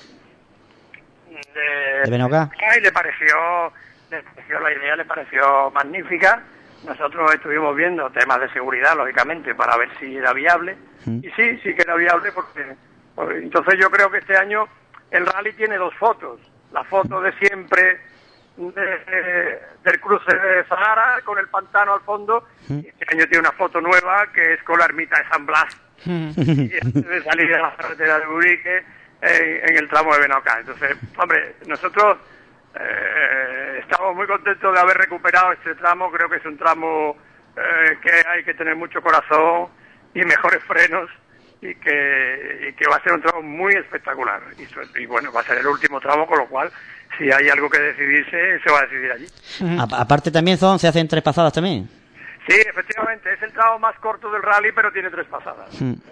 de Benaucá, y le pareció la idea, le pareció magnífica. Nosotros estuvimos viendo temas de seguridad, lógicamente, para ver si era viable, y sí que era viable, porque entonces yo creo que este año el rally tiene dos fotos: la foto de siempre del cruce de Zahara con el pantano al fondo, y este año tiene una foto nueva que es con la ermita de San Blas y antes de salir de la carretera de Ubrique en el tramo de Benaucá. Entonces, hombre, nosotros estamos muy contentos de haber recuperado este tramo. Creo que es un tramo que hay que tener mucho corazón y mejores frenos, y que va a ser un tramo muy espectacular, y bueno, va a ser el último tramo, con lo cual si hay algo que decidirse, se va a decidir allí. Aparte también se hacen tres pasadas también. Sí, efectivamente, es el tramo más corto del rally, pero tiene 3 pasadas.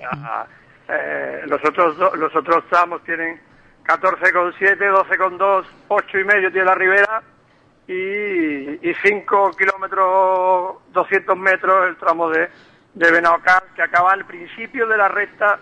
Los otros tramos tienen 14,7, 12,2, 8,5 tiene la Ribera y 5 kilómetros, 200 metros el tramo de Benaocar, que acaba al principio de la recta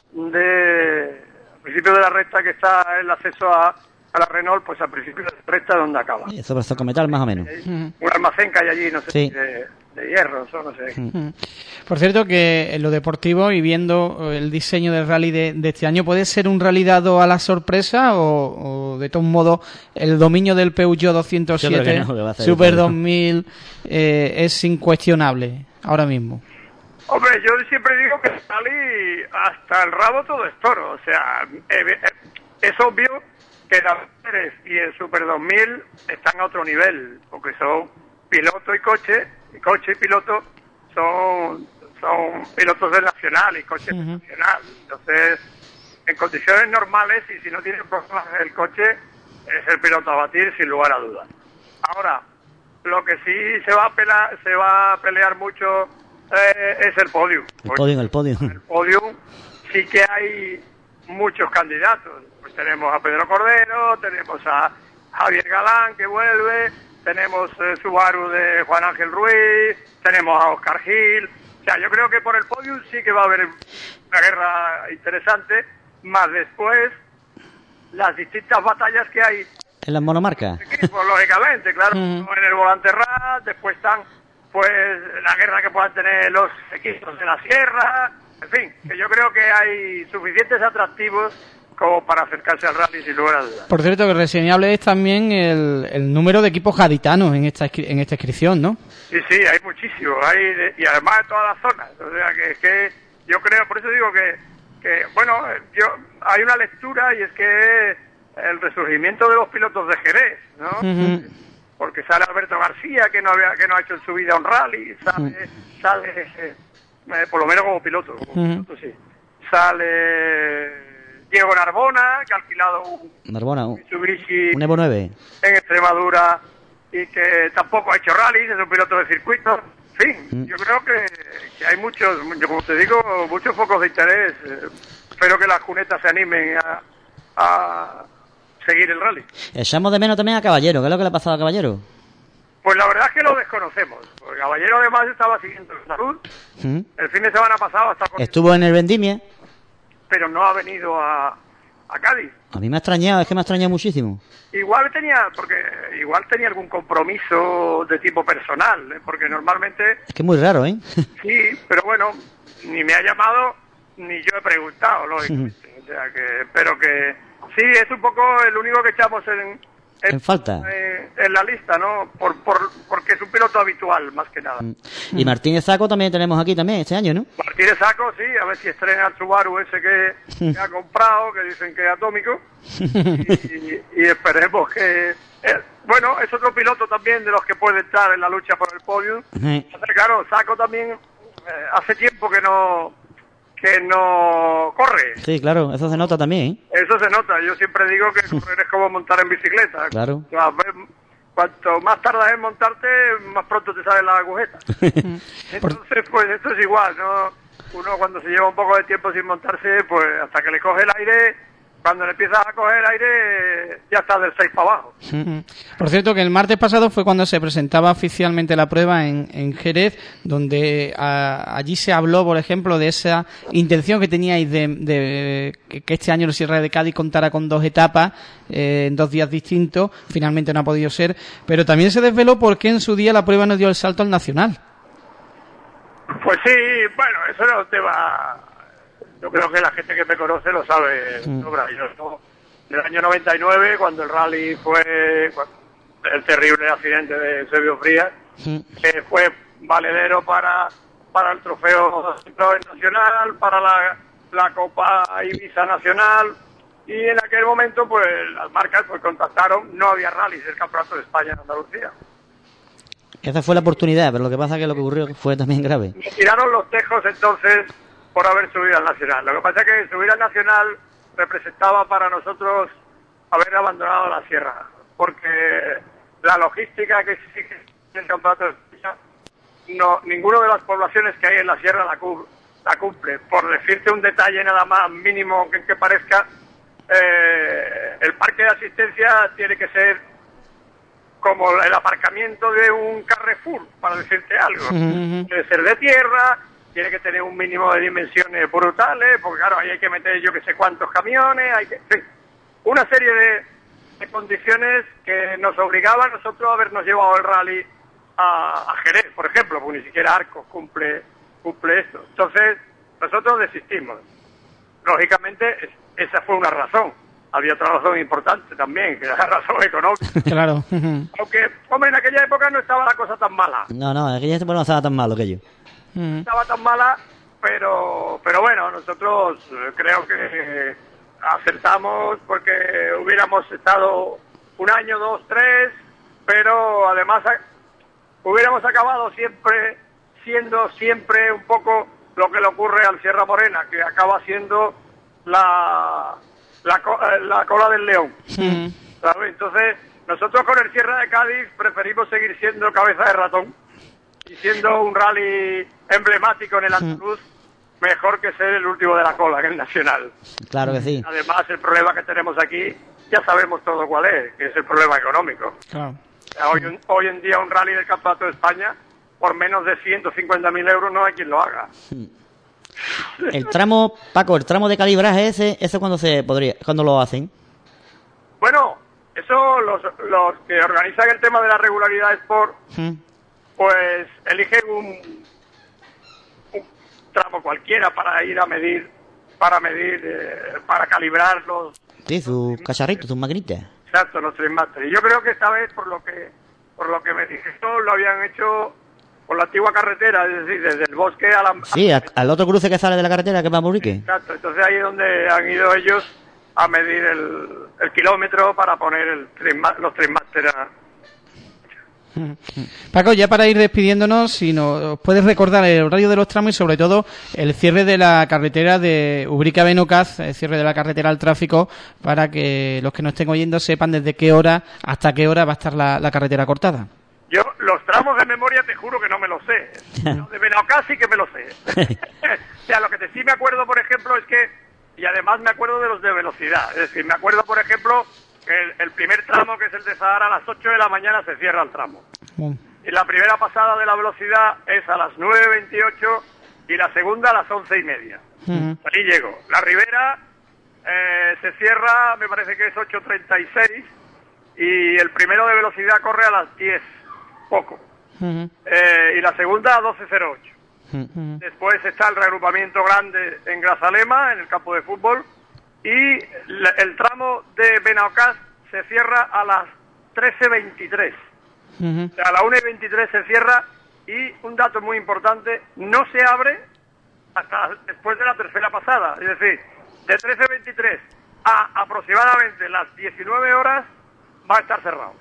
que está el acceso a la Renault, pues al principio de la recta donde acaba. Y eso por Cometal, más o menos. Un almacén que hay allí, no sé Sí. si de hierros o no sé. Por cierto, que en lo deportivo y viendo el diseño del rally de este año, ¿puede ser un rally dado a la sorpresa o de todos modos el dominio del Peugeot 207 Yo creo que no, que va a ser Super el 2000 es incuestionable ahora mismo? Hombre, yo siempre digo que el rally hasta el rabo todo es toro, o sea, es obvio que la Pérez y el Super 2000 están a otro nivel, porque son piloto y coche y piloto son pilotos del Nacional y coche del Nacional. Entonces, en condiciones normales y si no tiene problemas el coche, es el piloto a batir sin lugar a dudas. Ahora, lo que sí se va a pelear mucho es el podium. El podio. El podium sí que hay muchos candidatos. Pues tenemos a Pedro Cordero, tenemos a Javier Galán que vuelve, tenemos Subaru de Juan Ángel Ruiz, tenemos a Oscar Gil. O sea, yo creo que por el podium sí que va a haber una guerra interesante, más después las distintas batallas que hay En las monomarcas. equipos, lógicamente, claro, en el volante RAD, después están pues la guerra que puedan tener los equipos de la sierra, en fin, que yo creo que hay suficientes atractivos como para acercarse al rally sin lugar a dudas. Por cierto, que reseñable es también el número de equipos gaditanos en esta inscripción, ¿no? Sí, hay muchísimo, y además de todas las zonas, o sea que yo creo, por eso digo que bueno, hay una lectura y es que el resurgimiento de los pilotos de Jerez, ¿no? Porque sale Alberto García, que no ha hecho en su vida un rally, sale por lo menos como piloto, sí. Sale Diego Narbona, que ha alquilado un Mitsubishi un Evo 9 en Extremadura y que tampoco ha hecho rallies, es un piloto de circuito. En fin, yo creo que hay muchos, como te digo, muchos focos de interés. Espero que las cunetas se animen a seguir el rally. Echamos de menos también a Caballero. ¿Qué es lo que le ha pasado a Caballero? Pues la verdad es que lo desconocemos. Porque Caballero además estaba siguiendo el salud. El fin de semana pasado estuvo en el Vendimia, pero no ha venido a Cádiz. A mí me ha extrañado, es que me ha extrañado muchísimo. Igual tenía algún compromiso de tipo personal, porque normalmente... Es que es muy raro, ¿eh? Sí, pero bueno, ni me ha llamado, ni yo he preguntado, lógicamente. O sea que, pero que sí, es un poco el único que echamos en falta. En la lista, ¿no? Porque es un piloto habitual, más que nada. Y Martínez Zaco también tenemos aquí también este año, ¿no? Martínez Zaco, sí, a ver si estrena el Subaru ese que ha comprado, que dicen que es atómico. y esperemos que... bueno, es otro piloto también de los que puede estar en la lucha por el podio. Claro, Zaco también hace tiempo que no corre. Sí, claro, eso se nota también, ¿eh? Eso se nota. Yo siempre digo que correr es como montar en bicicleta. Claro. Cuanto más tardas en montarte, más pronto te salen las agujetas. Entonces, pues esto es igual, ¿no? Uno cuando se lleva un poco de tiempo sin montarse, pues hasta que le coge el aire, cuando le empiezas a coger aire, ya está del 6 para abajo. Por cierto, que el martes pasado fue cuando se presentaba oficialmente la prueba en Jerez, donde allí se habló, por ejemplo, de esa intención que teníais de que este año la Sierra de Cádiz contara con 2 etapas en 2 días distintos. Finalmente no ha podido ser, pero también se desveló por qué en su día la prueba no dio el salto al nacional. Pues sí, bueno, eso no te va... Yo creo que la gente que me conoce lo sabe. Yo, en el año 99, cuando el rally fue el terrible accidente de Eusebio Frías, fue valedero para el trofeo nacional, para la Copa Ibiza Nacional, y en aquel momento pues las marcas pues contactaron, no había rallies del Campeonato de España en Andalucía. Esa fue la oportunidad, pero lo que pasa es que lo que ocurrió fue también grave. Me tiraron los tejos entonces por haber subido al Nacional. Lo que pasa es que subir al Nacional representaba para nosotros haber abandonado la sierra, porque la logística que exige el Campeonato de España ninguna de las poblaciones que hay en la sierra la cumple. Por decirte un detalle nada más mínimo que parezca, el parque de asistencia tiene que ser como el aparcamiento de un Carrefour, para decirte algo. Debe ser de tierra, tiene que tener un mínimo de dimensiones brutales, porque claro, ahí hay que meter yo que sé cuántos camiones, en fin, una serie de condiciones que nos obligaban a nosotros a habernos llevado el rally a Jerez, por ejemplo, porque ni siquiera Arcos cumple esto. Entonces, nosotros desistimos. Lógicamente, esa fue una razón. Había otra razón importante también, que era la razón económica. Claro. Aunque, hombre, en aquella época no estaba la cosa tan mala. No, en aquella época no estaba tan malo que yo. No estaba tan mala, pero bueno, nosotros creo que acertamos porque hubiéramos estado un año, 2, 3, pero además hubiéramos acabado siendo siempre un poco lo que le ocurre al Sierra Morena, que acaba siendo la cola del león. ¿Sabes? Entonces, nosotros con el Sierra de Cádiz preferimos seguir siendo cabeza de ratón y siendo un rally emblemático en el andaluz, mejor que ser el último de la cola en el nacional. Claro que sí. Además, el problema que tenemos aquí, ya sabemos todo cuál es, que es el problema económico. Claro. Hoy en día un rally del Campeonato de España, por menos de 150.000 euros no hay quien lo haga. El tramo, Paco, el tramo de calibraje ese ¿cuándo lo hacen? Bueno, eso los que organizan el tema de la regularidad Sport, pues eligen un tramo cualquiera para ir a medir, para calibrar los... Sí, sus cacharritos, sus maquinitas. Exacto, los Trainmaster. Y yo creo que esta vez, por lo que me dijeron, lo habían hecho por la antigua carretera, es decir, desde el bosque a la... Sí, al otro cruce que sale de la carretera, que va a Murique. Exacto, entonces ahí es donde han ido ellos a medir el kilómetro para poner los Trainmaster a... Paco, ya para ir despidiéndonos, si nos puedes recordar el horario de los tramos y sobre todo el cierre de la carretera de Ubrique a Benocaz, el cierre de la carretera al tráfico, para que los que nos estén oyendo sepan desde qué hora hasta qué hora va a estar la carretera cortada. Yo los tramos de memoria te juro que no me los sé. Los de Benocaz sí que me los sé. O sea, lo que sí me acuerdo, por ejemplo, es que, y además me acuerdo de los de velocidad, es decir, me acuerdo, por ejemplo, que el primer tramo, que es el de Zahara, a las 8 de la mañana se cierra el tramo. Y la primera pasada de la velocidad es a las 9:28 y la segunda a las 11:30. Allí llego. La Ribera se cierra, me parece que es 8:36 y el primero de velocidad corre a las 10, poco. Y la segunda a 12:08. Después está el reagrupamiento grande en Grazalema, en el campo de fútbol, y el tramo de Benaucaz se cierra a las 13:23. O sea, a las 1:23 se cierra, y un dato muy importante, no se abre hasta después de la tercera pasada. Es decir, de 13:23 a aproximadamente las 19 horas va a estar cerrado.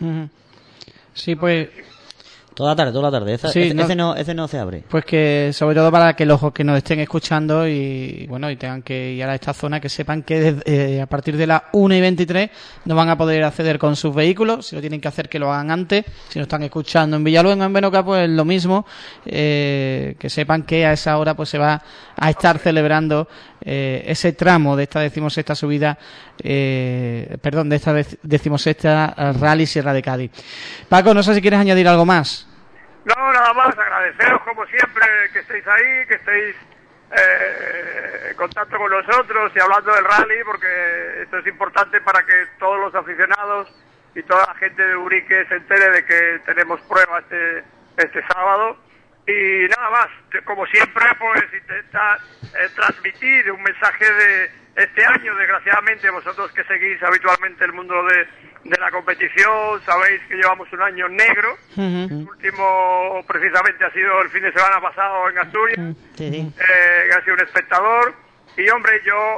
Sí, pues... Toda la tarde. Ese no se abre. Pues que, sobre todo para que los que nos estén escuchando y bueno, y tengan que ir a esta zona, que sepan que a partir de las 1:23 no van a poder acceder con sus vehículos. Si lo tienen que hacer, que lo hagan antes. Si nos están escuchando en Villaluenga, en Benocaz, pues lo mismo. Que sepan que a esa hora pues se va a estar celebrando ese tramo de esta decimosexta subida, de esta decimosexta Rally Sierra de Cádiz. Paco, no sé si quieres añadir algo más. No, nada más, agradeceros como siempre que estéis ahí, que estéis en contacto con nosotros y hablando del rally, porque esto es importante para que todos los aficionados y toda la gente de Ubrique se entere de que tenemos prueba este sábado. Y nada más, como siempre, pues intentar transmitir un mensaje de este año. Desgraciadamente, vosotros que seguís habitualmente el mundo de la competición, sabéis que llevamos un año negro. El último, precisamente, ha sido el fin de semana pasado en Asturias, que ha sido un espectador. Y hombre, yo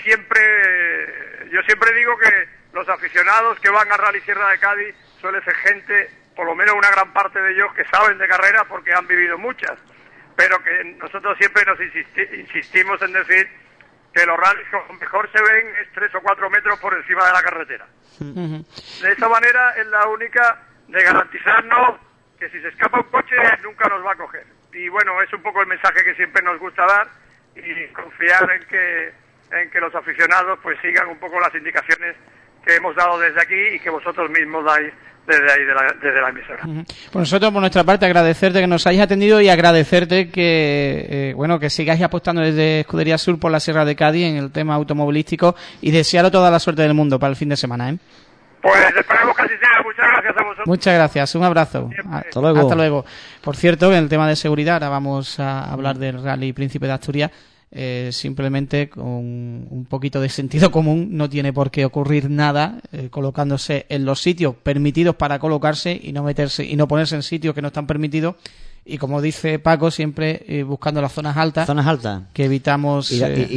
siempre digo que los aficionados que van a Rally Sierra de Cádiz suele ser gente, por lo menos una gran parte de ellos, que saben de carrera porque han vivido muchas, pero que nosotros siempre nos insistimos en decir que los rallies mejor se ven es 3 o 4 metros por encima de la carretera. De esa manera es la única de garantizarnos que si se escapa un coche nunca nos va a coger. Y bueno, es un poco el mensaje que siempre nos gusta dar y confiar en que los aficionados pues sigan un poco las indicaciones que hemos dado desde aquí y que vosotros mismos dais desde ahí, desde la emisora. Pues nosotros, por nuestra parte, agradecerte que nos hayáis atendido y agradecerte que que sigáis apostando desde Escudería Sur por la Sierra de Cádiz en el tema automovilístico y desearos toda la suerte del mundo para el fin de semana, ¿eh? Pues esperemos que así sea. Muchas gracias a vosotros. Muchas gracias, un abrazo. Hasta luego. Hasta luego. Por cierto, en el tema de seguridad, ahora vamos a hablar del Rally Príncipe de Asturias. Simplemente con un poquito de sentido común no tiene por qué ocurrir nada colocándose en los sitios permitidos para colocarse y no meterse y no ponerse en sitios que no están permitidos, y como dice Paco, siempre buscando las zonas altas que evitamos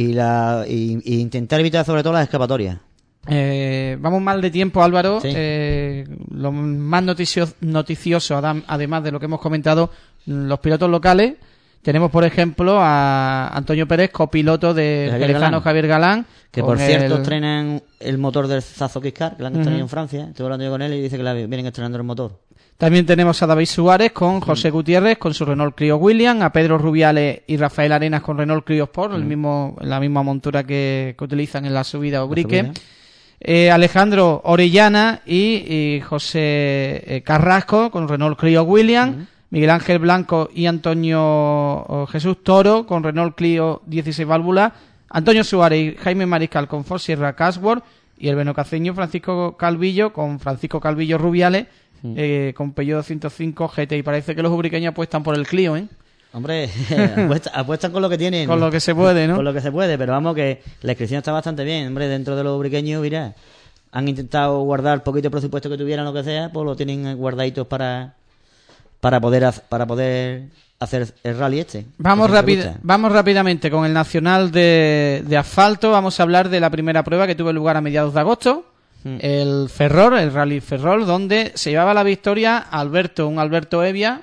y intentar evitar sobre todo las escapatorias. Vamos mal de tiempo, Álvaro. Sí. Lo más noticioso, además de lo que hemos comentado, los pilotos locales. Tenemos, por ejemplo, a Antonio Pérez, copiloto de Jerezano Javier Galán. Que, por cierto, estrenan el motor del Zazo Quiscar, que lo han estrenado en Francia. Estuve hablando yo con él y dice que vienen estrenando el motor. También tenemos a David Suárez con José Gutiérrez, con su Renault Clio Williams, a Pedro Rubiales y Rafael Arenas con Renault Clio Sport, la misma montura que utilizan en la subida a Ubrique. Alejandro Orellana y José Carrasco con Renault Clio Williams. Miguel Ángel Blanco y Antonio Jesús Toro con Renault Clio 16 válvulas, Antonio Suárez y Jaime Mariscal con Ford Sierra Cashworth, y el benocaceño Francisco Calvillo con Francisco Calvillo Rubiales con Peugeot 205 GT. Y parece que los ubriqueños apuestan por el Clio, ¿eh? Hombre, apuestan con lo que tienen. Con lo que se puede, ¿no? Con lo que se puede, pero vamos, que la inscripción está bastante bien. Hombre, dentro de los ubriqueños, mira, han intentado guardar poquito presupuesto que tuvieran, lo que sea, pues lo tienen guardaditos para poder hacer el rally este. Vamos rápidamente con el Nacional de Asfalto. Vamos a hablar de la primera prueba que tuvo lugar a mediados de agosto. El Ferrol, el Rally Ferrol, donde se llevaba la victoria un Alberto Evia.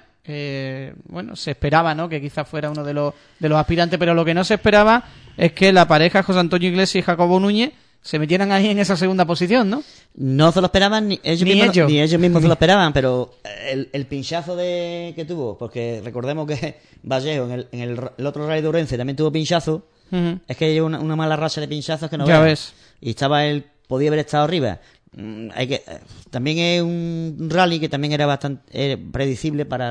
Se esperaba, ¿no?, que quizás fuera uno de los aspirantes, pero lo que no se esperaba es que la pareja José Antonio Iglesias y Jacobo Núñez se metieran ahí en esa segunda posición, ¿no? No se lo esperaban ni ellos mismos se lo esperaban, pero el pinchazo que tuvo, porque recordemos que Vallejo en el otro Rally de Ourense también tuvo pinchazo. Es que lleva una mala racha de pinchazos que no ya veas. Ves. Y podía haber estado arriba. También es un rally que también era bastante predecible para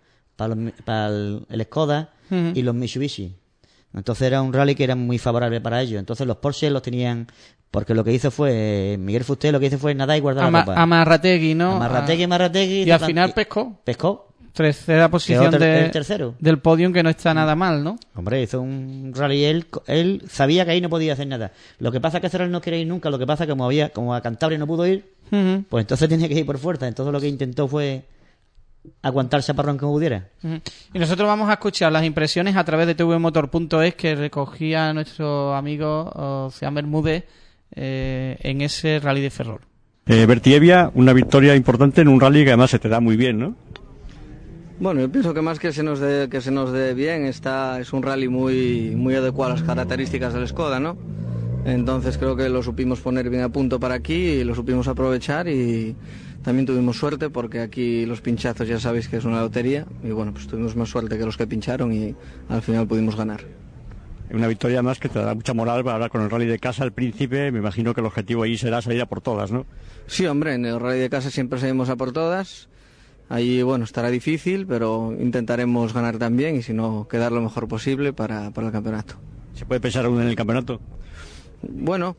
el Skoda y los Mitsubishi. Entonces era un rally que era muy favorable para ellos. Entonces los Porsche los tenían, porque lo que hizo fue Miguel Fusté, lo que hizo fue nadar y guardar la copa. Amarrategui, ¿no? Amarrategui. Y al final pescó. Tercera posición tercero del podium, que no está nada mal, ¿no? Hombre, hizo un rally, él sabía que ahí no podía hacer nada. Lo que pasa es que Cerral no quiere ir nunca. Lo que pasa es que como a Cantabria no pudo ir, pues entonces tenía que ir por fuerza. Entonces lo que intentó fue aguantar el chaparrón como pudiera. Y nosotros vamos a escuchar las impresiones a través de tvmotor.es que recogía nuestro amigo Ocean Bermúdez en ese rally de Ferrol. Berti Evia, una victoria importante en un rally que además se te da muy bien, ¿no? Bueno, yo pienso que más que se nos dé bien, es un rally muy adecuado a las características del Skoda, ¿no? Entonces creo que lo supimos poner bien a punto para aquí y lo supimos aprovechar, y también tuvimos suerte porque aquí los pinchazos ya sabéis que es una lotería, y bueno, pues tuvimos más suerte que los que pincharon y al final pudimos ganar. Una victoria más que te da mucha moral para hablar con el rally de casa, el Príncipe. Me imagino que el objetivo ahí será salir a por todas, ¿no? Sí, hombre, en el rally de casa siempre salimos a por todas. Ahí, bueno, estará difícil, pero intentaremos ganar también y si no, quedar lo mejor posible para el campeonato. ¿Se puede pensar aún en el campeonato? Bueno,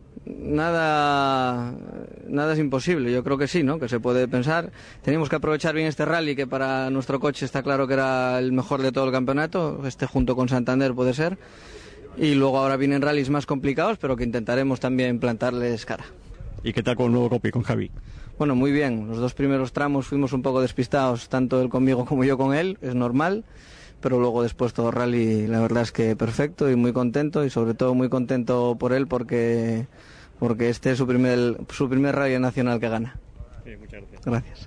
nada es imposible, yo creo que sí, ¿no? Que se puede pensar. Teníamos que aprovechar bien este rally, que para nuestro coche está claro que era el mejor de todo el campeonato, junto con Santander puede ser. Y luego ahora vienen rallies más complicados, pero que intentaremos también plantarles cara. ¿Y qué tal con el nuevo copy, con Javi? Bueno, muy bien. Los dos primeros tramos fuimos un poco despistados, tanto él conmigo como yo con él, es normal. Pero luego después todo rally, la verdad es que perfecto y muy contento, y sobre todo muy contento por él porque este es su primer rally nacional que gana. Sí, muchas gracias. Gracias.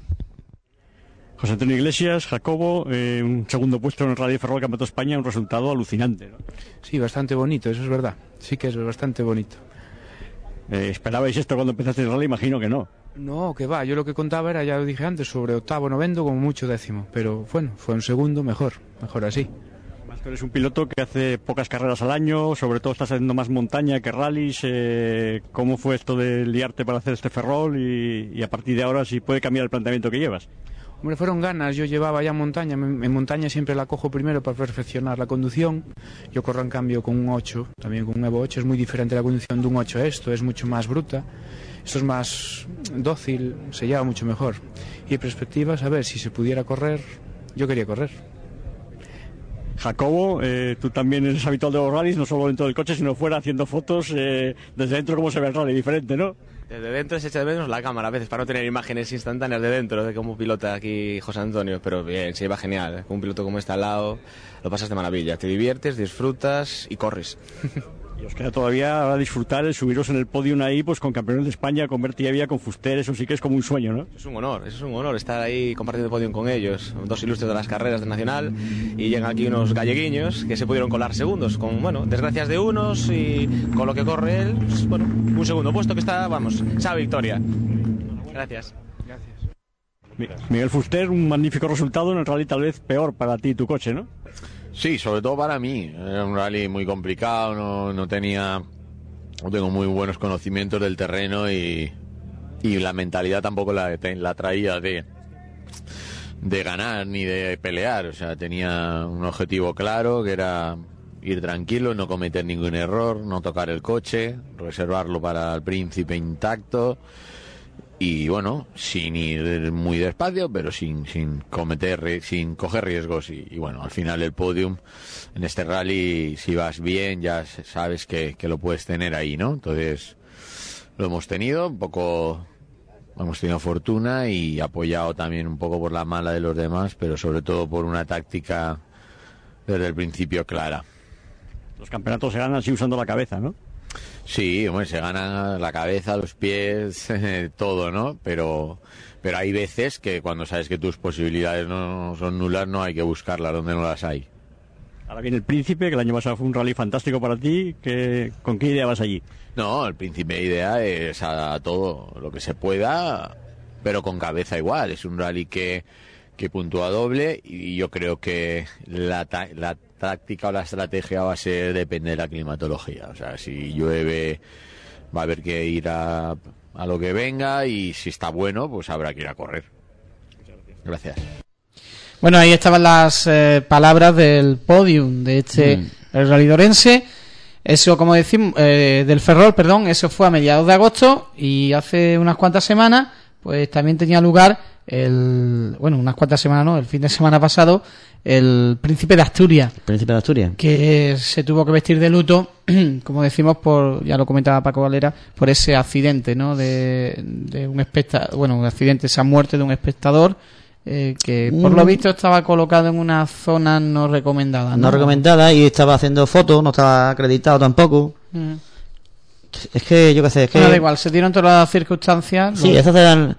José Antonio Iglesias, Jacobo, un segundo puesto en el Rally Ferrol Campeonato de España, un resultado alucinante, ¿no? Sí, bastante bonito, eso es verdad. Sí que es bastante bonito. ¿Esperabais esto cuando empezaste el rally? Imagino que no. No, que va, yo lo que contaba era, ya lo dije antes, sobre octavo, noveno, como mucho décimo, pero bueno, fue un segundo, mejor así. Además, tú eres un piloto que hace pocas carreras al año, sobre todo estás haciendo más montaña que rallies. ¿Cómo fue esto de liarte para hacer este Ferrol y a partir de ahora si puede cambiar el planteamiento que llevas? Hombre, fueron ganas, yo llevaba ya montaña, en montaña siempre la cojo primero para perfeccionar la conducción. Yo corro en cambio con un 8, también con un Evo 8, es muy diferente la conducción de un 8 a esto, es mucho más bruta, esto es más dócil, se lleva mucho mejor. Y perspectivas, a ver, si se pudiera correr, yo quería correr. Jacobo, tú también eres habitual de los rallies, no solo dentro del coche, sino fuera haciendo fotos, desde dentro cómo se ve el rally, diferente, ¿no? Desde dentro se echa de menos la cámara a veces para no tener imágenes instantáneas de dentro de cómo pilota aquí José Antonio, pero bien, se lleva genial. Con un piloto como este al lado lo pasas de maravilla, te diviertes, disfrutas y corres. Y os queda todavía ahora disfrutar el subiros en el podium ahí, pues con campeones de España, con Berti Avia, con Fuster, eso sí que es como un sueño, ¿no? Es un honor estar ahí compartiendo podium con ellos, dos ilustres de las carreras de Nacional, y llegan aquí unos galleguiños que se pudieron colar segundos, con, bueno, desgracias de unos y con lo que corre él, pues, bueno, un segundo puesto que está, vamos, esa victoria. Gracias. Miguel Fuster, un magnífico resultado en el rally, tal vez peor para ti y tu coche, ¿no? Sí, sobre todo para mí. Era un rally muy complicado, no tengo muy buenos conocimientos del terreno y la mentalidad tampoco la traía de ganar ni de pelear. O sea, tenía un objetivo claro que era ir tranquilo, no cometer ningún error, no tocar el coche, reservarlo para el Príncipe intacto. Y bueno, sin ir muy despacio, pero sin coger riesgos y bueno, al final el podium en este rally, si vas bien, ya sabes que lo puedes tener ahí, ¿no? Entonces lo hemos tenido, hemos tenido fortuna y apoyado también un poco por la mala de los demás, pero sobre todo por una táctica desde el principio clara. Los campeonatos se ganan así usando la cabeza, ¿no? Sí, hombre, se gana la cabeza, los pies, todo, ¿no? Pero hay veces que cuando sabes que tus posibilidades no son nulas, no hay que buscarlas donde no las hay. Ahora viene el Príncipe, que el año pasado fue un rally fantástico para ti. ¿Con qué idea vas allí? No, el Príncipe idea es a todo lo que se pueda, pero con cabeza igual. Es un rally que puntúa doble y yo creo que la táctica o la estrategia va a ser, depende de la climatología. O sea, si llueve va a haber que ir a lo que venga y si está bueno, pues habrá que ir a correr. Gracias. Bueno, ahí estaban las palabras del podium de el rally dorense. Eso, como decimos, del Ferrol, perdón, eso fue a mediados de agosto y hace unas cuantas semanas pues también tenía lugar unas cuantas semanas, ¿no? El fin de semana pasado, el Príncipe de Asturias. El Príncipe de Asturias. Que se tuvo que vestir de luto, como decimos, ya lo comentaba Paco Valera, por ese accidente, ¿no? De un espectador, un accidente, esa muerte de un espectador, que por lo visto estaba colocado en una zona no recomendada, ¿no? No recomendada y estaba haciendo fotos, no estaba acreditado tampoco. Es que, yo qué sé, da igual, se dieron todas las circunstancias. Sí, eso se dan.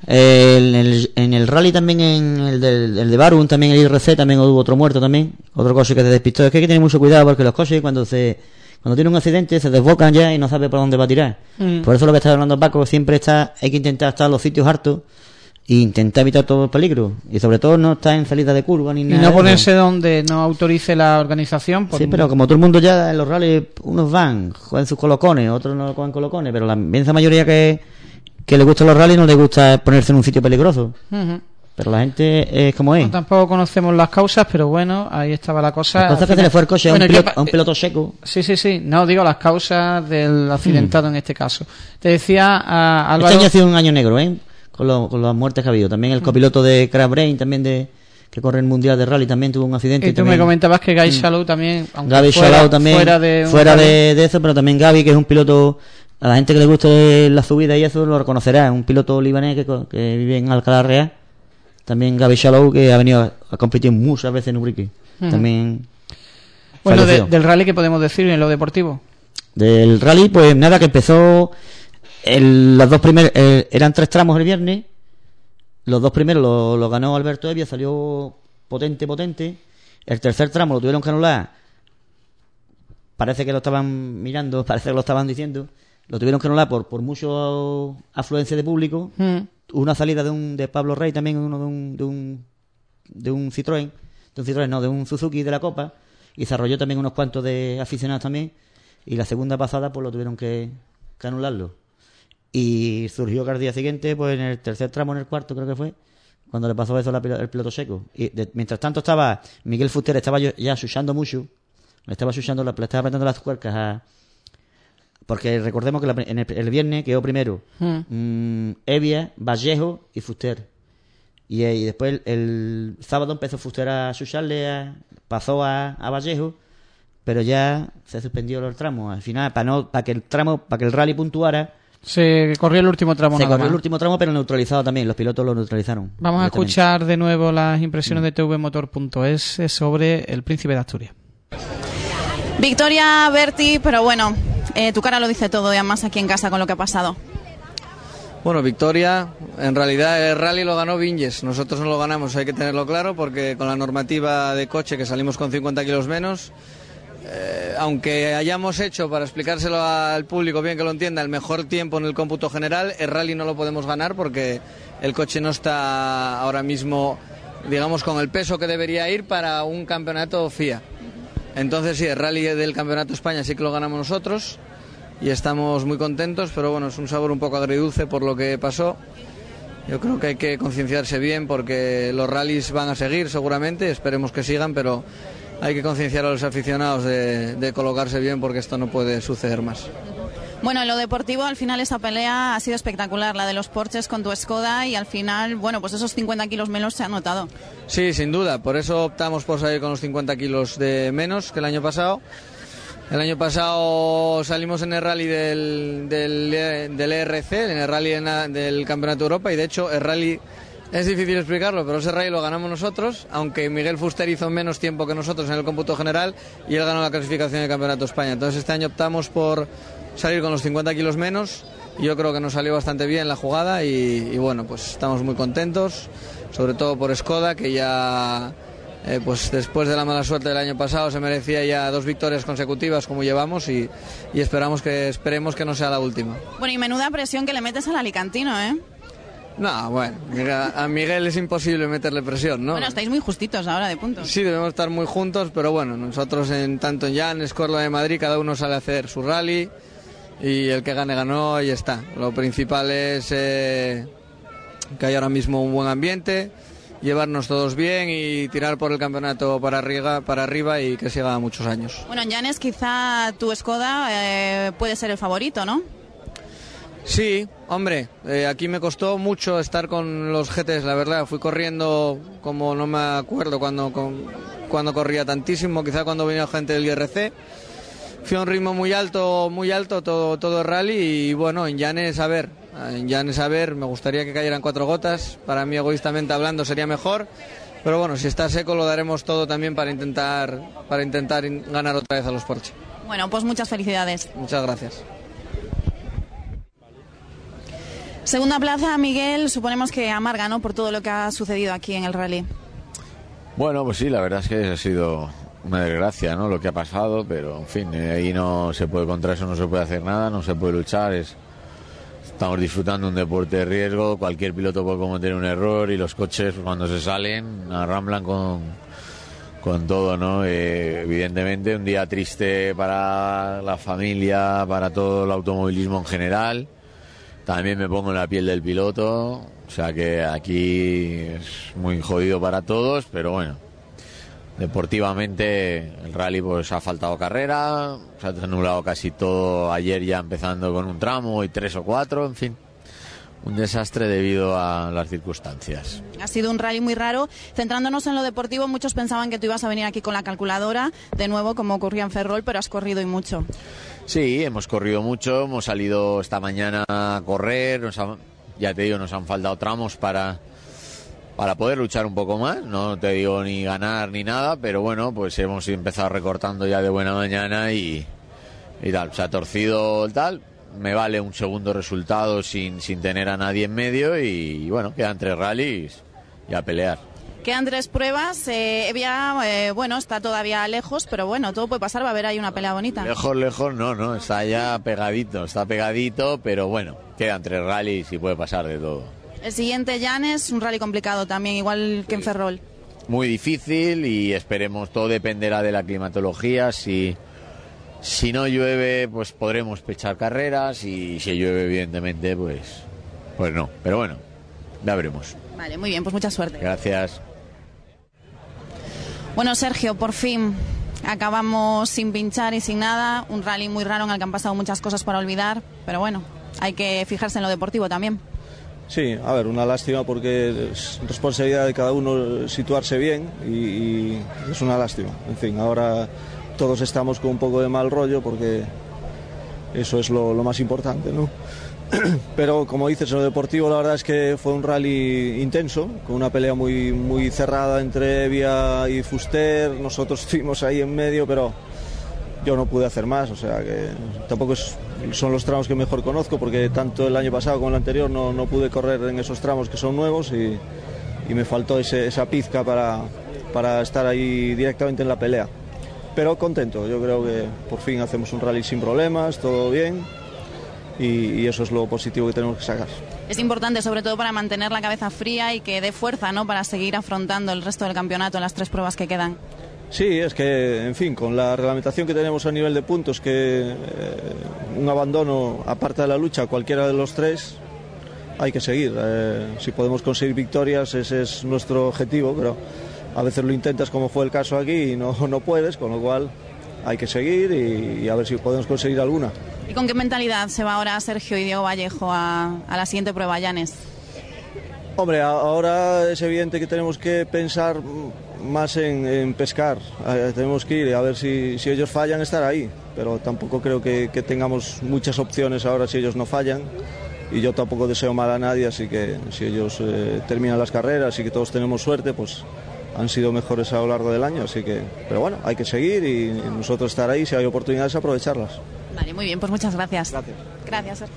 En el rally también, en el de Barum, también el IRC, también hubo otro muerto también, otro coche que se despistó. Es que hay que tener mucho cuidado porque los coches cuando tienen un accidente se desbocan ya y no sabe por dónde va a tirar. Por eso lo que está hablando Paco, siempre hay que intentar estar en los sitios hartos e intentar evitar todo el peligro y sobre todo no estar en salida de curva ni nada. Y no ponerse donde no autorice la organización. Sí, pero como todo el mundo ya en los rallies, unos juegan sus colocones, otros no juegan colocones, pero la inmensa mayoría que le gustan los rallies no le gusta ponerse en un sitio peligroso. Pero la gente es como es. Tampoco conocemos las causas, pero bueno, ahí estaba la cosa. Las cosas que se le fue el coche a un piloto seco. Sí. No, digo las causas del accidentado en este caso. Te decía Álvaro... Este año ha sido un año negro, con las muertes que ha habido. También el copiloto de Crash Brain, también que corre el Mundial de Rally, también tuvo un accidente. Y tú me comentabas que Guy Shallow también, aunque Gaby Shallow también, fuera de eso, pero también Gaby, que es un piloto, a la gente que le guste la subida y eso lo reconocerá, es un piloto libanés que vive en Alcalá Real. También Gaby Shallow, que ha competido muchas veces en Ubrique. También. Bueno, del rally, ¿qué podemos decir en lo deportivo? Del rally, pues nada, que empezó los dos primeros, eran 3 tramos el viernes. Los 2 primeros lo ganó Alberto Evia, salió potente. El tercer tramo lo tuvieron que anular. Parece que lo estaban mirando, parece que lo estaban diciendo. lo tuvieron que anular por mucho afluencia de público. Una salida de Pablo Rey también, uno de un Citroën, de un Suzuki de la Copa, y se arrolló también unos cuantos de aficionados también, y la segunda pasada pues lo tuvieron que anularlo. Y surgió que al día siguiente, pues en el tercer tramo, en el cuarto creo que fue, cuando le pasó eso el piloto seco. Y mientras tanto estaba Miguel Fuster, estaba ya chuchando mucho, le estaba apretando las tuercas porque recordemos que el viernes quedó primero Evia, Vallejo y Fuster. Y después el sábado empezó Fuster a chucharle, pasó a Vallejo, pero ya se suspendió el tramo. Al final, para que el rally puntuara, se corrió el último tramo. El último tramo, pero neutralizado también. Los pilotos lo neutralizaron. Vamos a escuchar de nuevo las impresiones de tvmotor.es sobre el Príncipe de Asturias. Victoria, Berti, pero bueno, tu cara lo dice todo y además aquí en casa con lo que ha pasado. Bueno, victoria, en realidad el rally lo ganó Vinges, nosotros no lo ganamos, hay que tenerlo claro, porque con la normativa de coche que salimos con 50 kilos menos, aunque hayamos hecho, para explicárselo al público bien que lo entienda, el mejor tiempo en el cómputo general, el rally no lo podemos ganar porque el coche no está ahora mismo, digamos, con el peso que debería ir para un campeonato FIA. Entonces sí, el rally del Campeonato España sí que lo ganamos nosotros y estamos muy contentos, pero bueno, es un sabor un poco agridulce por lo que pasó. Yo creo que hay que concienciarse bien porque los rallies van a seguir seguramente, esperemos que sigan, pero hay que concienciar a los aficionados de colocarse bien porque esto no puede suceder más. Bueno, en lo deportivo, al final esta pelea ha sido espectacular, la de los Porsches con tu Skoda, y al final, bueno, pues esos 50 kilos menos se han notado. Sí, sin duda, por eso optamos por salir con los 50 kilos de menos que el año pasado. El año pasado salimos en el rally del ERC, en el rally del Campeonato de Europa, y de hecho el rally es difícil explicarlo, pero ese rally lo ganamos nosotros, aunque Miguel Fuster hizo menos tiempo que nosotros en el cómputo general y él ganó la clasificación del Campeonato de España. Entonces este año optamos por salir con los 50 kilos menos y yo creo que nos salió bastante bien la jugada y bueno, pues estamos muy contentos, sobre todo por Skoda, que ya pues después de la mala suerte del año pasado se merecía ya 2 victorias consecutivas como llevamos y esperemos que no sea la última. Bueno, y menuda presión que le metes al alicantino, ¿eh? No, bueno, a Miguel es imposible meterle presión, ¿no? Bueno, estáis muy justitos ahora de puntos. Sí, debemos estar muy juntos, pero bueno, nosotros tanto en Llanes, Córdoba de Madrid, cada uno sale a hacer su rally y el que gane ganó y ya está. Lo principal es que hay ahora mismo un buen ambiente, llevarnos todos bien y tirar por el campeonato para arriba y que siga muchos años. Bueno, en Llanes quizá tu Skoda puede ser el favorito, ¿no? Sí, hombre, aquí me costó mucho estar con los GTs, la verdad. Fui corriendo como no me acuerdo cuando corría tantísimo, quizá cuando venía gente del IRC. Fui a un ritmo muy alto todo el rally y bueno, en Llanes a ver, me gustaría que cayeran 4 gotas. Para mí, egoístamente hablando, sería mejor. Pero bueno, si está seco lo daremos todo también para intentar ganar otra vez a los Porsche. Bueno, pues muchas felicidades. Muchas gracias. Segunda plaza, Miguel, suponemos que amarga, ¿no?, por todo lo que ha sucedido aquí en el rally. Bueno, pues sí, la verdad es que ha sido una desgracia, ¿no?, lo que ha pasado, pero en fin, ahí no se puede, contra eso no se puede hacer nada, no se puede luchar, estamos disfrutando un deporte de riesgo, cualquier piloto puede cometer un error y los coches cuando se salen arramblan con todo, ¿no? Evidentemente un día triste para la familia, para todo el automovilismo en general. También me pongo en la piel del piloto, o sea que aquí es muy jodido para todos, pero bueno, deportivamente el rally pues ha faltado carrera, se ha anulado casi todo ayer ya empezando con un tramo y 3 o 4, en fin, un desastre debido a las circunstancias. Ha sido un rally muy raro. Centrándonos en lo deportivo, muchos pensaban que tú ibas a venir aquí con la calculadora, de nuevo como ocurría en Ferrol, pero has corrido y mucho. Sí, hemos corrido mucho, hemos salido esta mañana a correr, ya te digo, nos han faltado tramos para poder luchar un poco más, no te digo ni ganar ni nada, pero bueno, pues hemos empezado recortando ya de buena mañana y tal, se ha torcido tal, me vale un segundo resultado sin tener a nadie en medio y bueno, quedan 3 rallies y a pelear. Quedan 3 pruebas. Evia, bueno, está todavía lejos, pero bueno, todo puede pasar. Va a haber ahí una pelea bonita. Lejos, no, está ya pegadito, pero bueno, quedan 3 rallies y puede pasar de todo. El siguiente, Llanes, un rally complicado también, igual que en Ferrol. Muy difícil y esperemos, todo dependerá de la climatología. Si no llueve, pues podremos pechar carreras, y si llueve, evidentemente, pues no. Pero bueno, ya veremos. Vale, muy bien, pues mucha suerte. Gracias. Bueno, Sergio, por fin acabamos sin pinchar y sin nada. Un rally muy raro en el que han pasado muchas cosas para olvidar, pero bueno, hay que fijarse en lo deportivo también. Sí, a ver, una lástima porque es responsabilidad de cada uno situarse bien y es una lástima. En fin, ahora todos estamos con un poco de mal rollo porque eso es lo más importante, ¿no? Pero como dices, en lo deportivo la verdad es que fue un rally intenso, con una pelea muy cerrada entre Evia y Fuster. Nosotros estuvimos ahí en medio, pero yo no pude hacer más, o sea que tampoco son los tramos que mejor conozco, porque tanto el año pasado como el anterior no pude correr en esos tramos que son nuevos y me faltó esa pizca para estar ahí directamente en la pelea. Pero contento, yo creo que por fin hacemos un rally sin problemas, todo bien. Y eso es lo positivo que tenemos que sacar. Es importante, sobre todo para mantener la cabeza fría y que dé fuerza, ¿no?, para seguir afrontando el resto del campeonato en las 3 pruebas que quedan. Sí, es que, en fin, con la reglamentación que tenemos a nivel de puntos, que un abandono, aparte de la lucha, cualquiera de los 3, hay que seguir. Si podemos conseguir victorias, ese es nuestro objetivo, pero a veces lo intentas, como fue el caso aquí, y no puedes, con lo cual hay que seguir y a ver si podemos conseguir alguna. ¿Y con qué mentalidad se va ahora Sergio y Diego Vallejo a la siguiente prueba, Llanes? Hombre, ahora es evidente que tenemos que pensar más en pescar. Tenemos que ir a ver si ellos fallan, estar ahí. Pero tampoco creo que tengamos muchas opciones ahora si ellos no fallan. Y yo tampoco deseo mal a nadie, así que si ellos terminan las carreras y que todos tenemos suerte, pues han sido mejores a lo largo del año. Así que, pero bueno, hay que seguir y nosotros estar ahí, si hay oportunidades, aprovecharlas. Vale, muy bien, pues muchas gracias. Gracias, Sergio.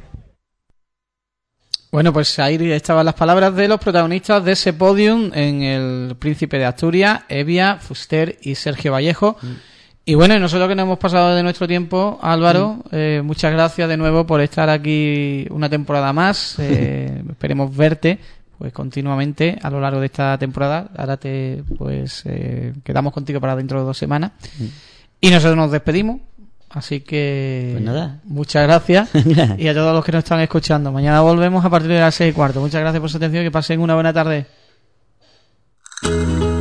Bueno, pues ahí estaban las palabras de los protagonistas de ese podium en el Príncipe de Asturias, Evia, Fuster y Sergio Vallejo. Y bueno, y nosotros que nos hemos pasado de nuestro tiempo, Álvaro, muchas gracias de nuevo por estar aquí una temporada más. Esperemos verte pues continuamente a lo largo de esta temporada. Ahora quedamos contigo para dentro de 2 semanas. Y nosotros nos despedimos. Así que pues nada, muchas gracias y a todos los que nos están escuchando. Mañana volvemos a partir de las 6:15. Muchas gracias por su atención y que pasen una buena tarde.